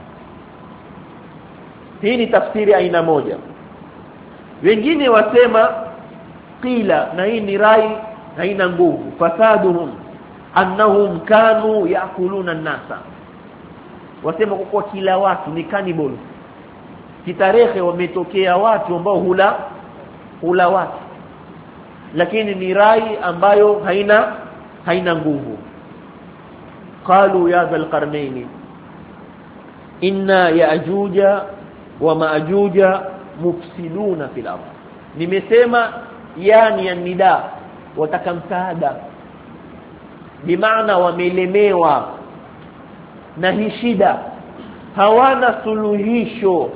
Hii ni tafsiri aina moja. Wengine wasema qila, na hii ni rai haina nguvu, fasaduhum annahum kanu yakuluna an-nasa. Wasema kwa kila watu ni cannibal. Kitarehe wametokea watu ambao hula watu, lakini ni rai ambayo haina nguvu. Qalu ya dhal qarnayn inna ya'juja wa ma'juja mufsiduna fil ardh. Nimesema yani ya nida, wataka msaada, bimaana wamelemewa na hii shida, hawana suluhisho,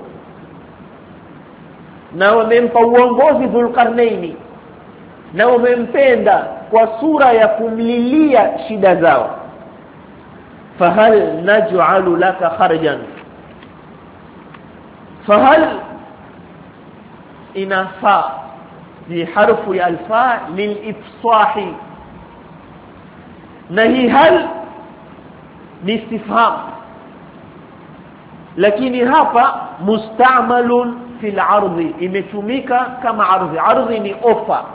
na wamempa uongozi Dhulqarnaini na wamempenda kwa sura ya kumlilia shida zao. Fahal naj'alu laka kharjan, fahal inafa ni harfu ya alfa lilifsahi, na hii hal ni istifham, lakini hapa mustamalun fil ardhi, imetumika kama ardhi. Ardhi ni ofa,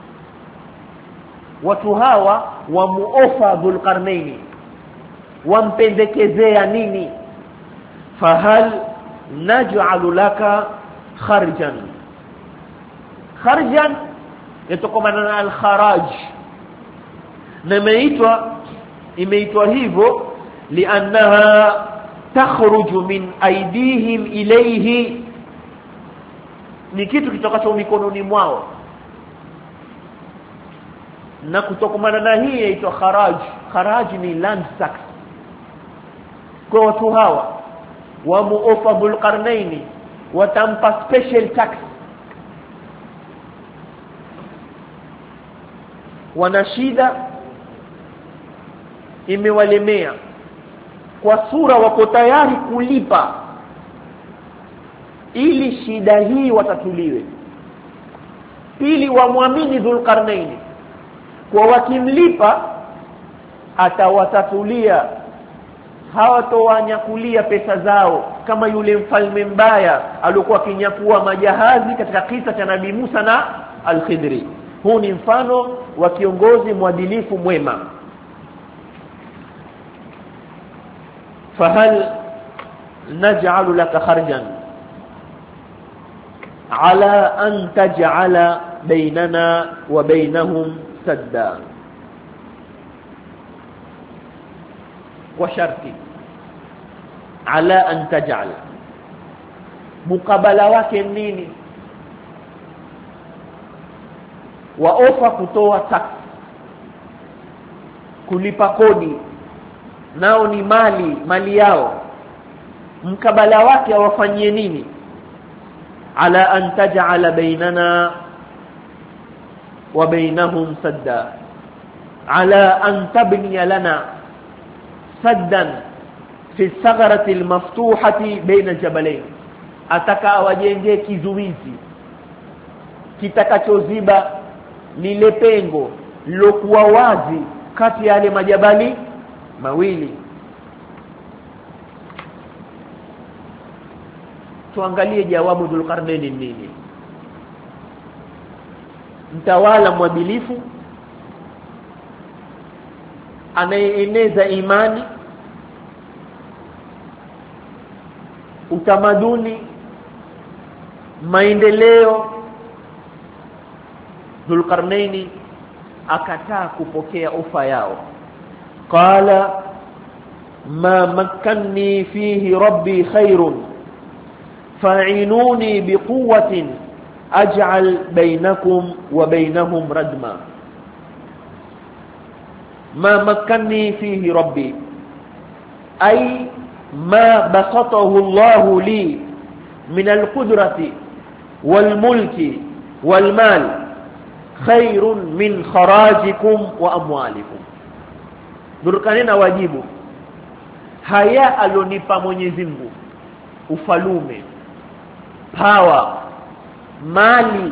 watu hawa wamuofa Dhulqarnaini, wampendekezea nini? Fahal naj'alu laka kharjan. Kharjan yatokana na al-kharaj, na imeitwa hivyo liannaha takhruju min aidihim ilayhi, ni kitu kitokacho mikononi mwao, na kutokana na hii inaitwa kharaj. Kharaj ni land tax. Kwa watu hawa wa muofa Dhulqarnaini watampa special tax, wana shida imewalemea, kwa sura wako tayari kulipa ili shida hii watatuliwe. Pili, wamwamini Dhulqarnaini, kwa wakimlipa atawatatulia, hawatowanyakulia pesa zao kama yule mfalme mbaya aliyokuwa kinyakua majahazi katika kisa cha Nabii Musa na Al-Khidri. Huu ni mfano wa kiongozi mwadilifu mwema. Fahal naj'alu laka kharjan ala an taj'ala bainana wa bainahum sadda, kwa sharti ala an taj'al, mukabala wake nini? Waofa kutoa tax, kulipa kodi, nao ni mali yao. Mkabala wake awafanyie nini? Ala an taj'ala bainana wa bainahum sadda, ala an tabniya lana saddan fi sagharati almaftuhati baina aljabalain, ataka awajengee kizuizi kitakachoziba lile pengo lilokuwa wazi kati ya yale majabali mawili. Tuangalie jawabu Dhulqarnaini nini. Mtawala mwadilifu anayeeneza imani, utamaduni, maendeleo. Dhulqarnaini akataa kupokea ofa yao. Qala ma makkanni fihi rabbi khairun fa'inuni biquwwatin aj'al bainakum wa bainahum radma. ما مكنني فيه ربي أي ما بسطه الله لي من القدرة والملك والمال خير من خراجكم وأموالكم. Durkanena wajibu haya alonipa Mwenyezi Mungu, ufalume, power, mali,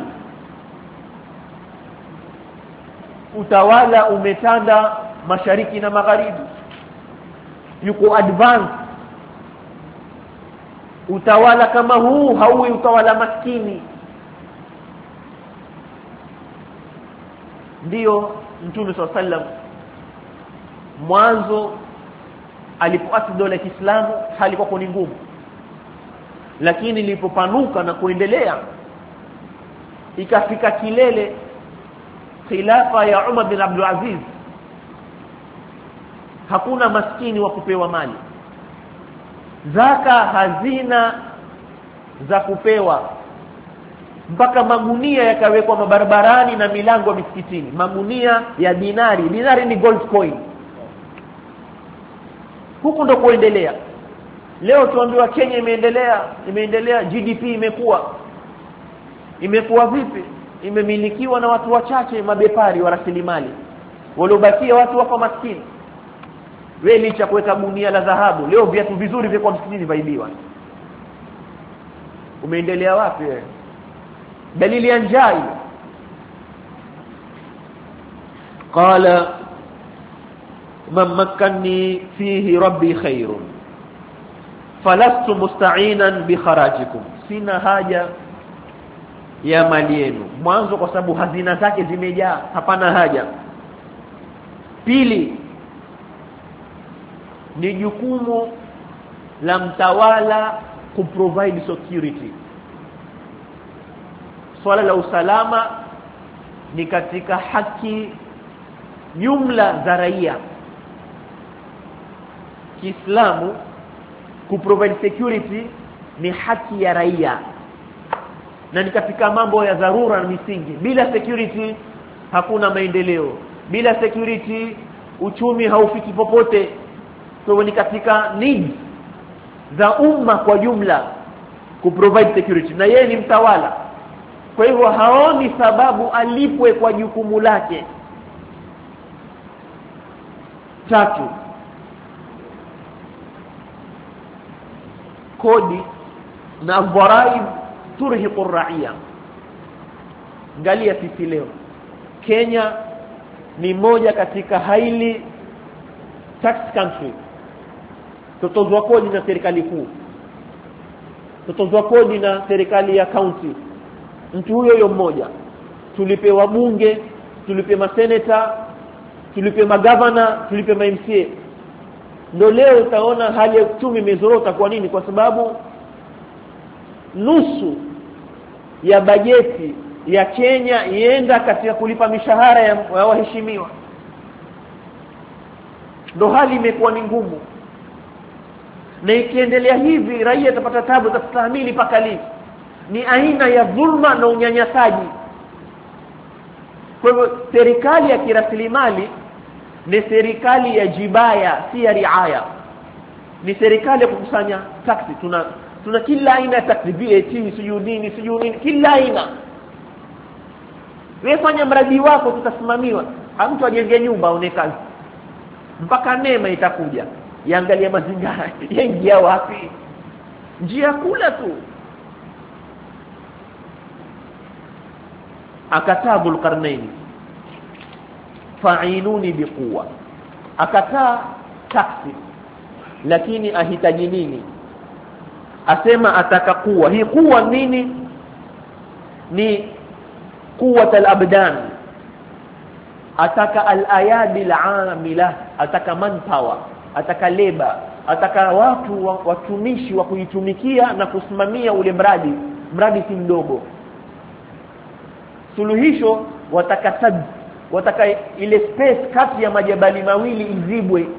utawala umetanda mashariki na magharibi, yuko advance. Utawala kama huu hauwi utawala maskini. Ndio Mtume SAW mwanzo alipoanza dola ya Kiislamu halikuwa ni ngumu, lakini ilipopanuka na kuendelea ikafika kilele khilafa ya Umar bin Abdul Aziz, hakuna maskini wa kupewa mali. Zaka hazina za kupewa, mpaka magunia yakawekwa mabarabarani na milango ya misikitini, magunia ya dinari. Dinari ni gold coin. Huko ndo kuendelea. Leo tuambiwa Kenya imeendelea, GDP imekuwa vipi? Imemilikiwa na watu wachache, mabepari wa rasilimali. Waliobakia watu wako maskini. Wewe licha kuweka gunia la dhahabu, leo viatu vizuri vya kwa msikitini vaibiwa. Umeendelea wapi wewe? Dalili ya njaa. Qala man makkanni fihi rabbi khairun falastu musta'inan bi kharajikum. Sina haja ya mali yenu. Mwanzo kwa sababu hazina zake zimejaa, hapana haja. Pili, ni jukumu la mtawala kuprovide security. Swala la usalama ni katika haki jumla za raia. Kiislamu kuprovide security ni haki ya raia, na ni katika mambo ya dharura na misingi. Bila security hakuna maendeleo. Bila security uchumi haufiki popote. Kwa hivyo ni katika needs za umma kwa jumla kuprovide security, na yeye ni mtawala. Kwa hivyo haoni sababu alipwe kwa jukumu lake. Tatu, kodi na dharaib turhiqu ar-ra'iya. Angalia sisi leo Kenya ni moja katika highly tax country. Tutozwa kodi na serikali kuu, tutozwa kodi na serikali ya county. Mtu huyo mmoja tulipe wabunge, tulipe maseneta, tulipe magavana, tulipe MCA. Ndio leo utaona hali ya uchumi imezorota. Kwa nini? Kwa sababu nusu ya bajeti ya Kenya ienda katika kulipa mishahara ya waheshimiwa. Ndio hali imekuwa ni ngumu, na ikiendelea hivi raia atapata tabu, atastahimili mpaka lini? Ni aina ya dhulma na unyanyasaji. Kwa hivyo serikali ya kirasilimali ni serikali ya jibaya, si ya riaya. Ni serikali ya kukusanya taksi. Tuna kila aina ya taksi, VAT, sijui nini, kila aina. Wewe fanya mradi wako, tutasimamiwa. Mtu ajenge nyumba aone kazi, mpaka neema itakuja. Yaangalia mazingira, yaingia wapi? Njia kula tu. Akataa Dhulqarnain, fa'inuni biquwa. Akataa taksi, lakini ahitaji nini? Asema ataka kuwa. Hii kuwa nini? Ni quwwat al-abdan. Ataka al-ayadi al-amila, ataka manpower, ataka labor, ataka watu watumishi wa kujitumikia na kusimamia ule mradi si mdogo. Suluhisho wataka wataka ile space kati ya majabali mawili izibwe,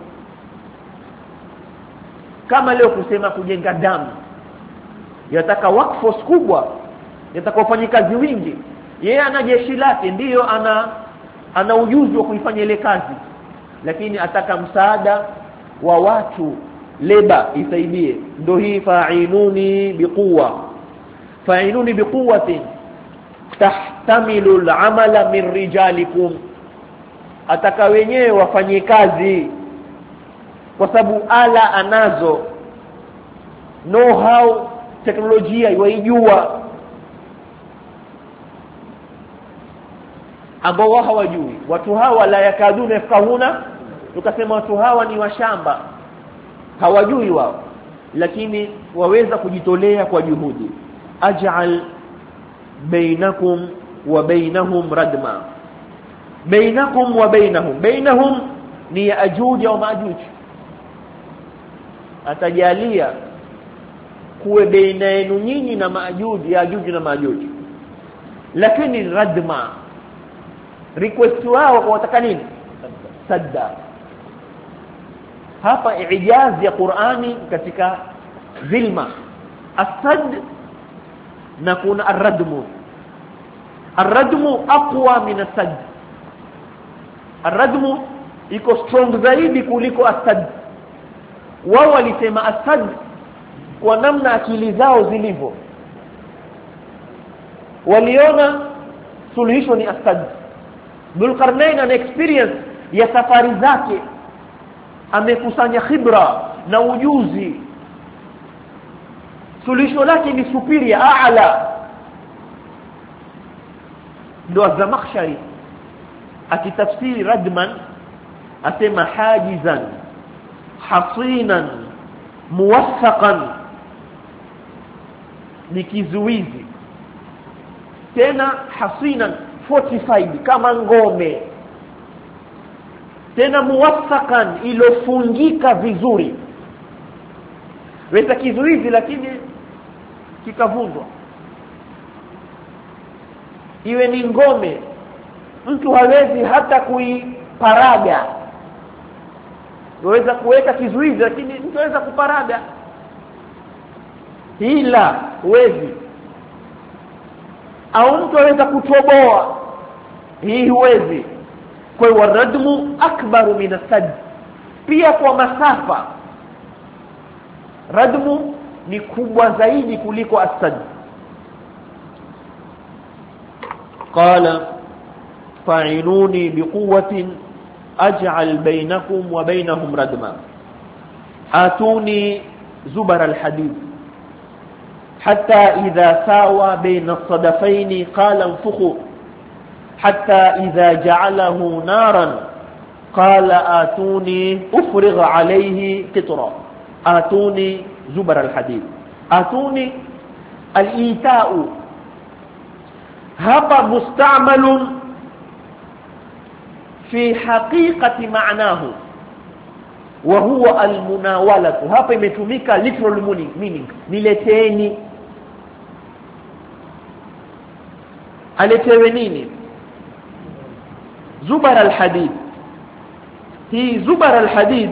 kama leo kusema kujenga damu, yataka workforce kubwa, yataka wafanyikazi wingi. Yeye ana jeshi lake, ndiyo ana ujuzi wa kuifanya ile kazi, lakini ataka msaada wa watu, leba isaidie. Ndio hii fa'inuni biquwa, fa'inuni biquwatin tahtamilu al'amala min rijalikum. Ataka wenyewe wafanye kazi, kwa sababu ala anazo, know how, teknolojia waijua, ambao wao hawajui. Watu hawa la yakaduna yafqahuna, tukasema watu hawa ni washamba, hawajui wao, lakini waweza kujitolea kwa juhudi. Aj'al bainakum wa bainahum radma, bainakum wa bainahum, bainahum ni Yaajuj au Maajuj. Atajalia kuwe baina yenu nyinyi na Maajuj, Yaajuj na Maajuj, lakini radma, request wao kwa wataka nini? Sadda. Hapa ijazi ya Qur'ani katika dhilma, as-sadd na kuna ar-radmu. Ar-radmu aqwa min as-sadd, ar-radmu iko strong zaidi kuliko as-sadd. Wao walisema as-sadd kwa namna akili zao zilivyo, waliona suluhisho ni as-sadd. Dhulqarnain ana experience ya safari zake, amekusanya khibra na ujuzi, suluhisho lake ni superior, a'la. Ndio Az-Zamakhshari akitafsiri radman asema hajizan hasinan muwaffaqan, ni kizuizi, tena hasinan fortified kama ngome, tena muwaffaqan ilofungika vizuri. Weza kizuizi lakini kikavundwa, iwe ni ngome, mtu hawezi hata kuiparaga. Waweza kuweka kizuizi lakini mtu anaweza kuparaga, ila huwezi. Au mtu anaweza kutoboa, hii huwezi. Kwa hiyo radmu akbaru min as-sadd, pia kwa masafa radmu ni kubwa zaidi kuliko as-sadd. Qala fa'inuni biquwwatin aj'al bainakum wa bainahum radma, atuni zubar al-hadid hatta idha sawa baina as-sadafayn qala anfukhu hatta idha ja'alahu naran qala atuni ufrigh alayhi qitra. atuni zubar al-hadid, atuni al-ita'u hapa musta'malun fi haqiqati ma'nahu wa huwa al-munawalatu. Hapa imetumika literal meaning, nileteeni. Aletewe nini? Zubar al-hadid. Hii zubar al-hadid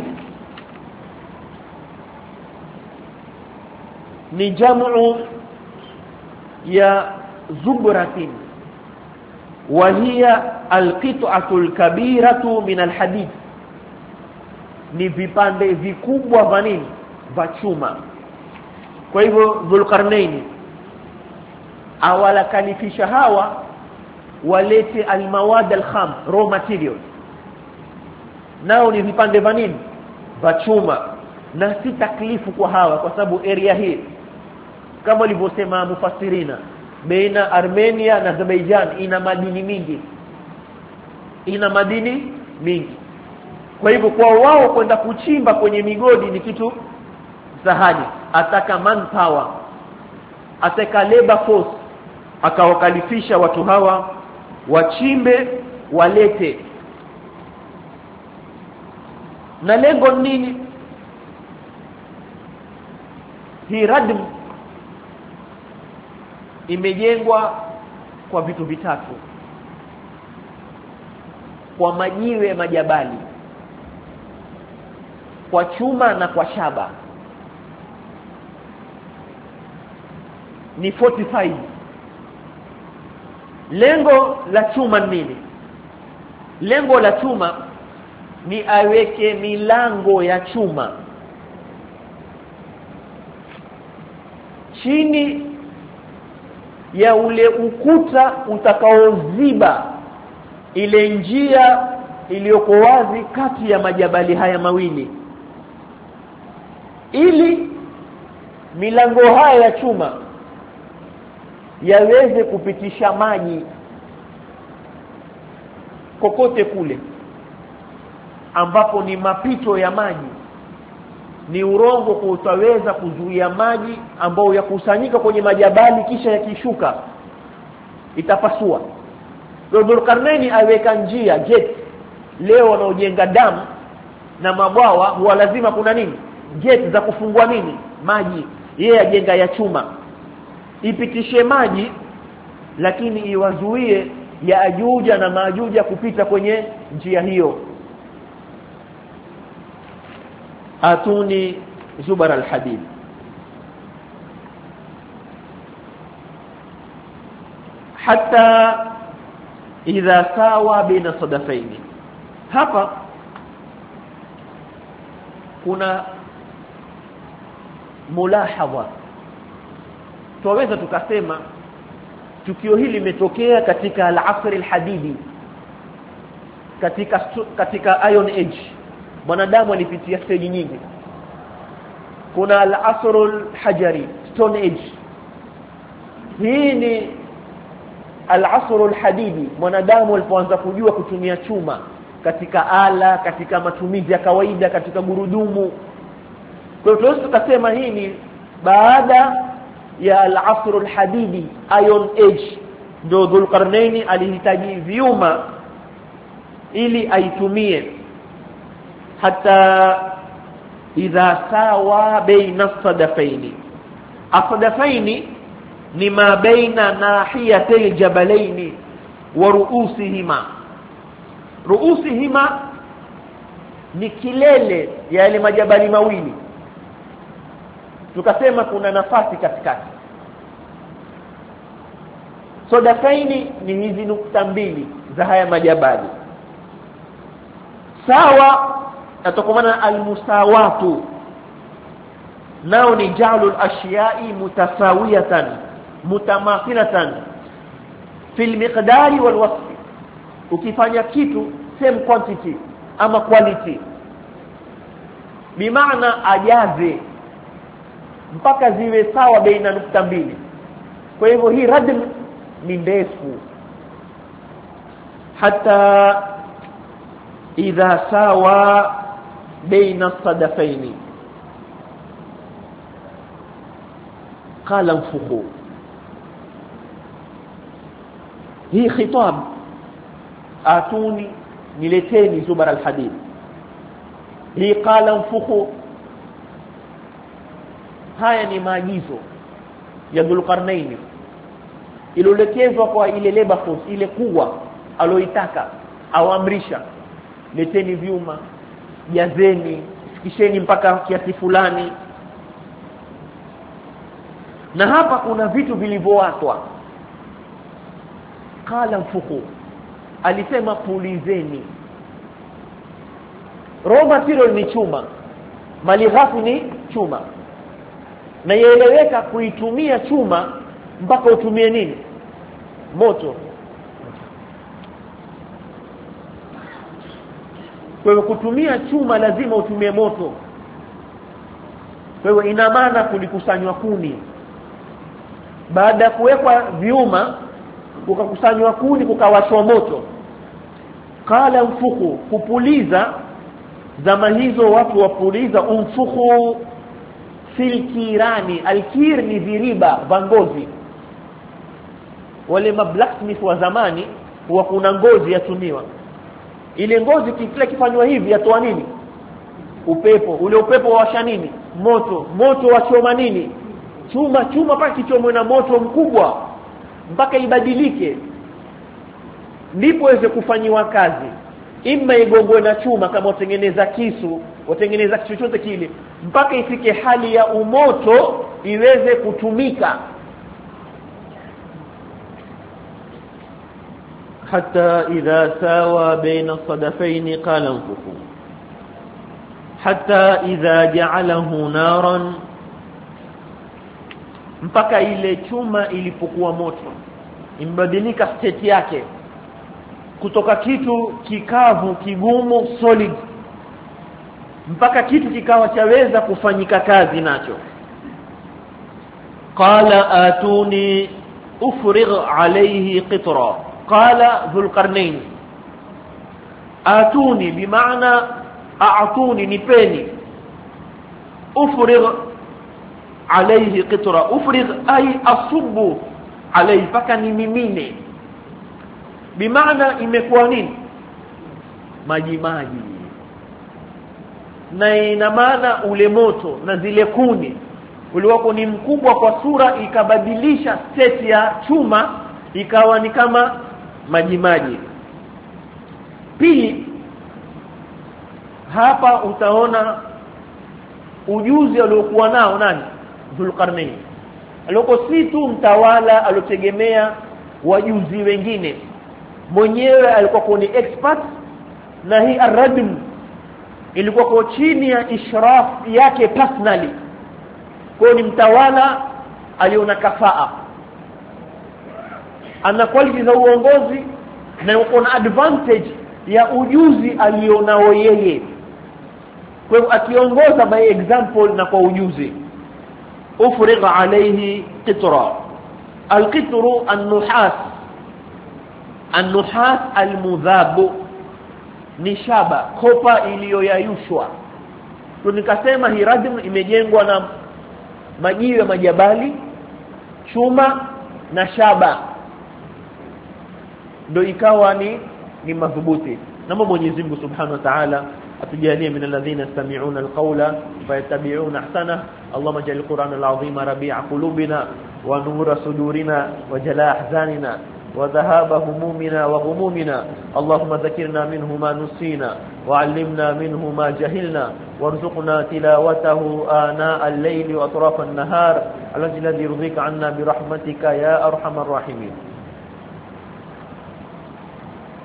ni jamu ya zubratin, wa hiya al-qit'atu al-kabiratu min al-hadid, ni vipande vikubwa vya nini? Vya chuma. Kwa hivyo Dhulqarnain awala kalifisha hawa walete al-mawad al-kham, raw materials, nao ni vipande vya nini? Vya chuma. Na si taklifu kwa hawa, kwa sababu area hii kama walivyosema mufassirina, baina Armenia na Azerbaijan ina madini mingi, ina madini mingi. Kwa hivyo kwa wao kwenda kuchimba kwenye migodi ni kitu sahali. Ataka manpower, ataka labor force, akawakalifisha watu hawa wachimbe walete. Na lengo nini? Hii radm imejengwa kwa vitu vitatu. kwa majiwe majabali, kwa chuma na kwa shaba. Ni 45. Lengo la chuma nini? Lengo la chuma ni aweke milango ya chuma chini ya ule ukuta utakaoziba ile njia iliyoko wazi kati ya majabali haya mawili, ili milango haya ya chuma yaweze kupitisha maji kokote kule ambapo ni mapito ya maji. Ni urongo kwa utaweza kuzuia maji ambao yakusanyika kwenye majabali kisha yakishuka itapasua. Dhulqarnaini aweka njia gate. Leo wanaojenga damu na mabwawa huwa lazima kuna nini? Gate za kufungua nini? Maji. Yeye ajenga ya chuma ipitishe maji, lakini iwazuie Yaajuja na Maajuja kupita kwenye njia hiyo. Atuni zubar alhadid. Hatta idha sawa baina sadafaini. Hapa kuna mulahadha. Tuweza tukasema tukio hili limetokea katika al-asr al-hadidi, katika iron age. Mwanadamu alipitia stage nyingi. Kuna al-asr al-hajari, stone age. Hii ni al-asr al-hadidi. Mwanadamu alipoanza kujua kutumia chuma katika ala, katika matumizi ya kawaida, katika gurudumu. Kwa hiyo tunaweza tukasema hii ni baada ya al-asr al-hadidi, iron age. Ndio Dhulqarnaini alihitaji vyuma ili aitumie. Hata idha sawa baina sadafaini. Asadafaini ni ma baina nahiyatay jabalaini wa ru'usihima. Ru'usihima ni kilele ya yale majabali mawili. Tukasema kuna nafasi katikati. Sadafaini ni hizi nukta mbili za haya majabali. Sawa atakomana almusawatu, nao ni jalul ashiya'i mutasawiyatan mutamathilatan fil miqdari wal wasfi. Ukifanya kitu same quantity ama quality, bimaana ajaze mpaka ziwe sawa baina nukta mbili. Kwa hivyo hii radm ni ndefu. Hata idha sawa baina sadafaini qala anfukhu. Hii khitab, atuni nileteni zubar alhadid. Hii qala anfukhu, haya ni maagizo ya Dhulqarnaini ilolekezwa kwa ile labor force, ile kuwa aloitaka awamrisha, leteni vyuma, jazeni, fikisheni mpaka kiasi fulani. Na hapa kuna vitu vilivyoatwa. Qala mfuku, alisema pulizeni. Raw material ni chuma, mali ghafi ni chuma, na yaeleweka kuitumia chuma mpaka utumie nini? Moto. Kwa hiyo kutumia chuma lazima utumie moto. Kwa hiyo ina maana kulikusanywa kuni. Baada ya kuwekwa vyuma kukakusanywa kuni, kukawashwa moto. Qala mfuku, kupuliza. Zama hizo watu wapuliza umfuku fil kirani. Alkir ni viriba vangozi. Wale blacksmith wa zamani huwa kuna ngozi yatumiwa. Ile ngozi kile kifanywa hivi yatoa nini? Upepo. Ule upepo washa nini? Moto. Moto wachoma nini? Chuma. Chuma paka kichomwe na moto mkubwa mpaka ibadilike, ndipo iweze kufanyiwa kazi. imma igongwe na chuma kama utengeneza kisu, utengeneza chochote kile, mpaka ifike hali ya umoto iweze kutumika. Hatta idha sawa baina sadafaini qala anfuku, hatta idha ja'alahu naran, mpaka ile chuma ilipokuwa moto, imbadilika state yake kutoka kitu kikavu kigumu solid mpaka kitu kikawa chaweza kufanyika kazi nacho. Qala atuni ufrigh alayhi qitra, qala Dhulqarnain, atuni bimaana a'tuni, nipeni, ufrigh alayhi qitra, ufrigh ay asubbu alayhi, paka ni mimine, bimaana imekuwa nini, maji maji. Na ina maana ule moto na zile kuni uliwako ni mkubwa kwa sura, ikabadilisha state ya chuma ikawa ni kama maji maji. Pili, hapa utaona ujuzi aliokuwa nao nani, Dhulqarnain. Alikuwa si tu mtawala alotegemea wajuzi wengine, mwenyewe alikuwa ni expert, na hii ar-radm ilikuwa kwa chini ya ishraf yake personally. Kwa ni mtawala aliona kafaa, ana quality za uongozi na yuko na advantage ya ujuzi alionao yeye. Kwa hivyo akiongoza by example na kwa ujuzi. Ufrigh alayhi qitra, al-qitru an-nuhas, an-nuhas al-mudhab, ni shaba, kopa iliyoyayushwa. Tunikasema hii radm imejengwa na majiwe majabali, chuma na shaba, ndio ikawa ni madhubuti. Naomba Mwenyezi Mungu Subhanahu wa Ta'ala atujalie min alladhina yastami'una alqawla fayattabi'una ahsana. Allahumma ij'al al-Qur'ana al-'azima rabi'a qulubina wa nura sudurina wa jalaa ahzanina وذهاب همومنا وغمومنا. اللهم ذكرنا منه ما نسينا وعلمنا منه ما جهلنا وارزقنا تلاوته آناء الليل وأطراف النهار الذي يرضيك عنا برحمتك يا أرحم الراحمين.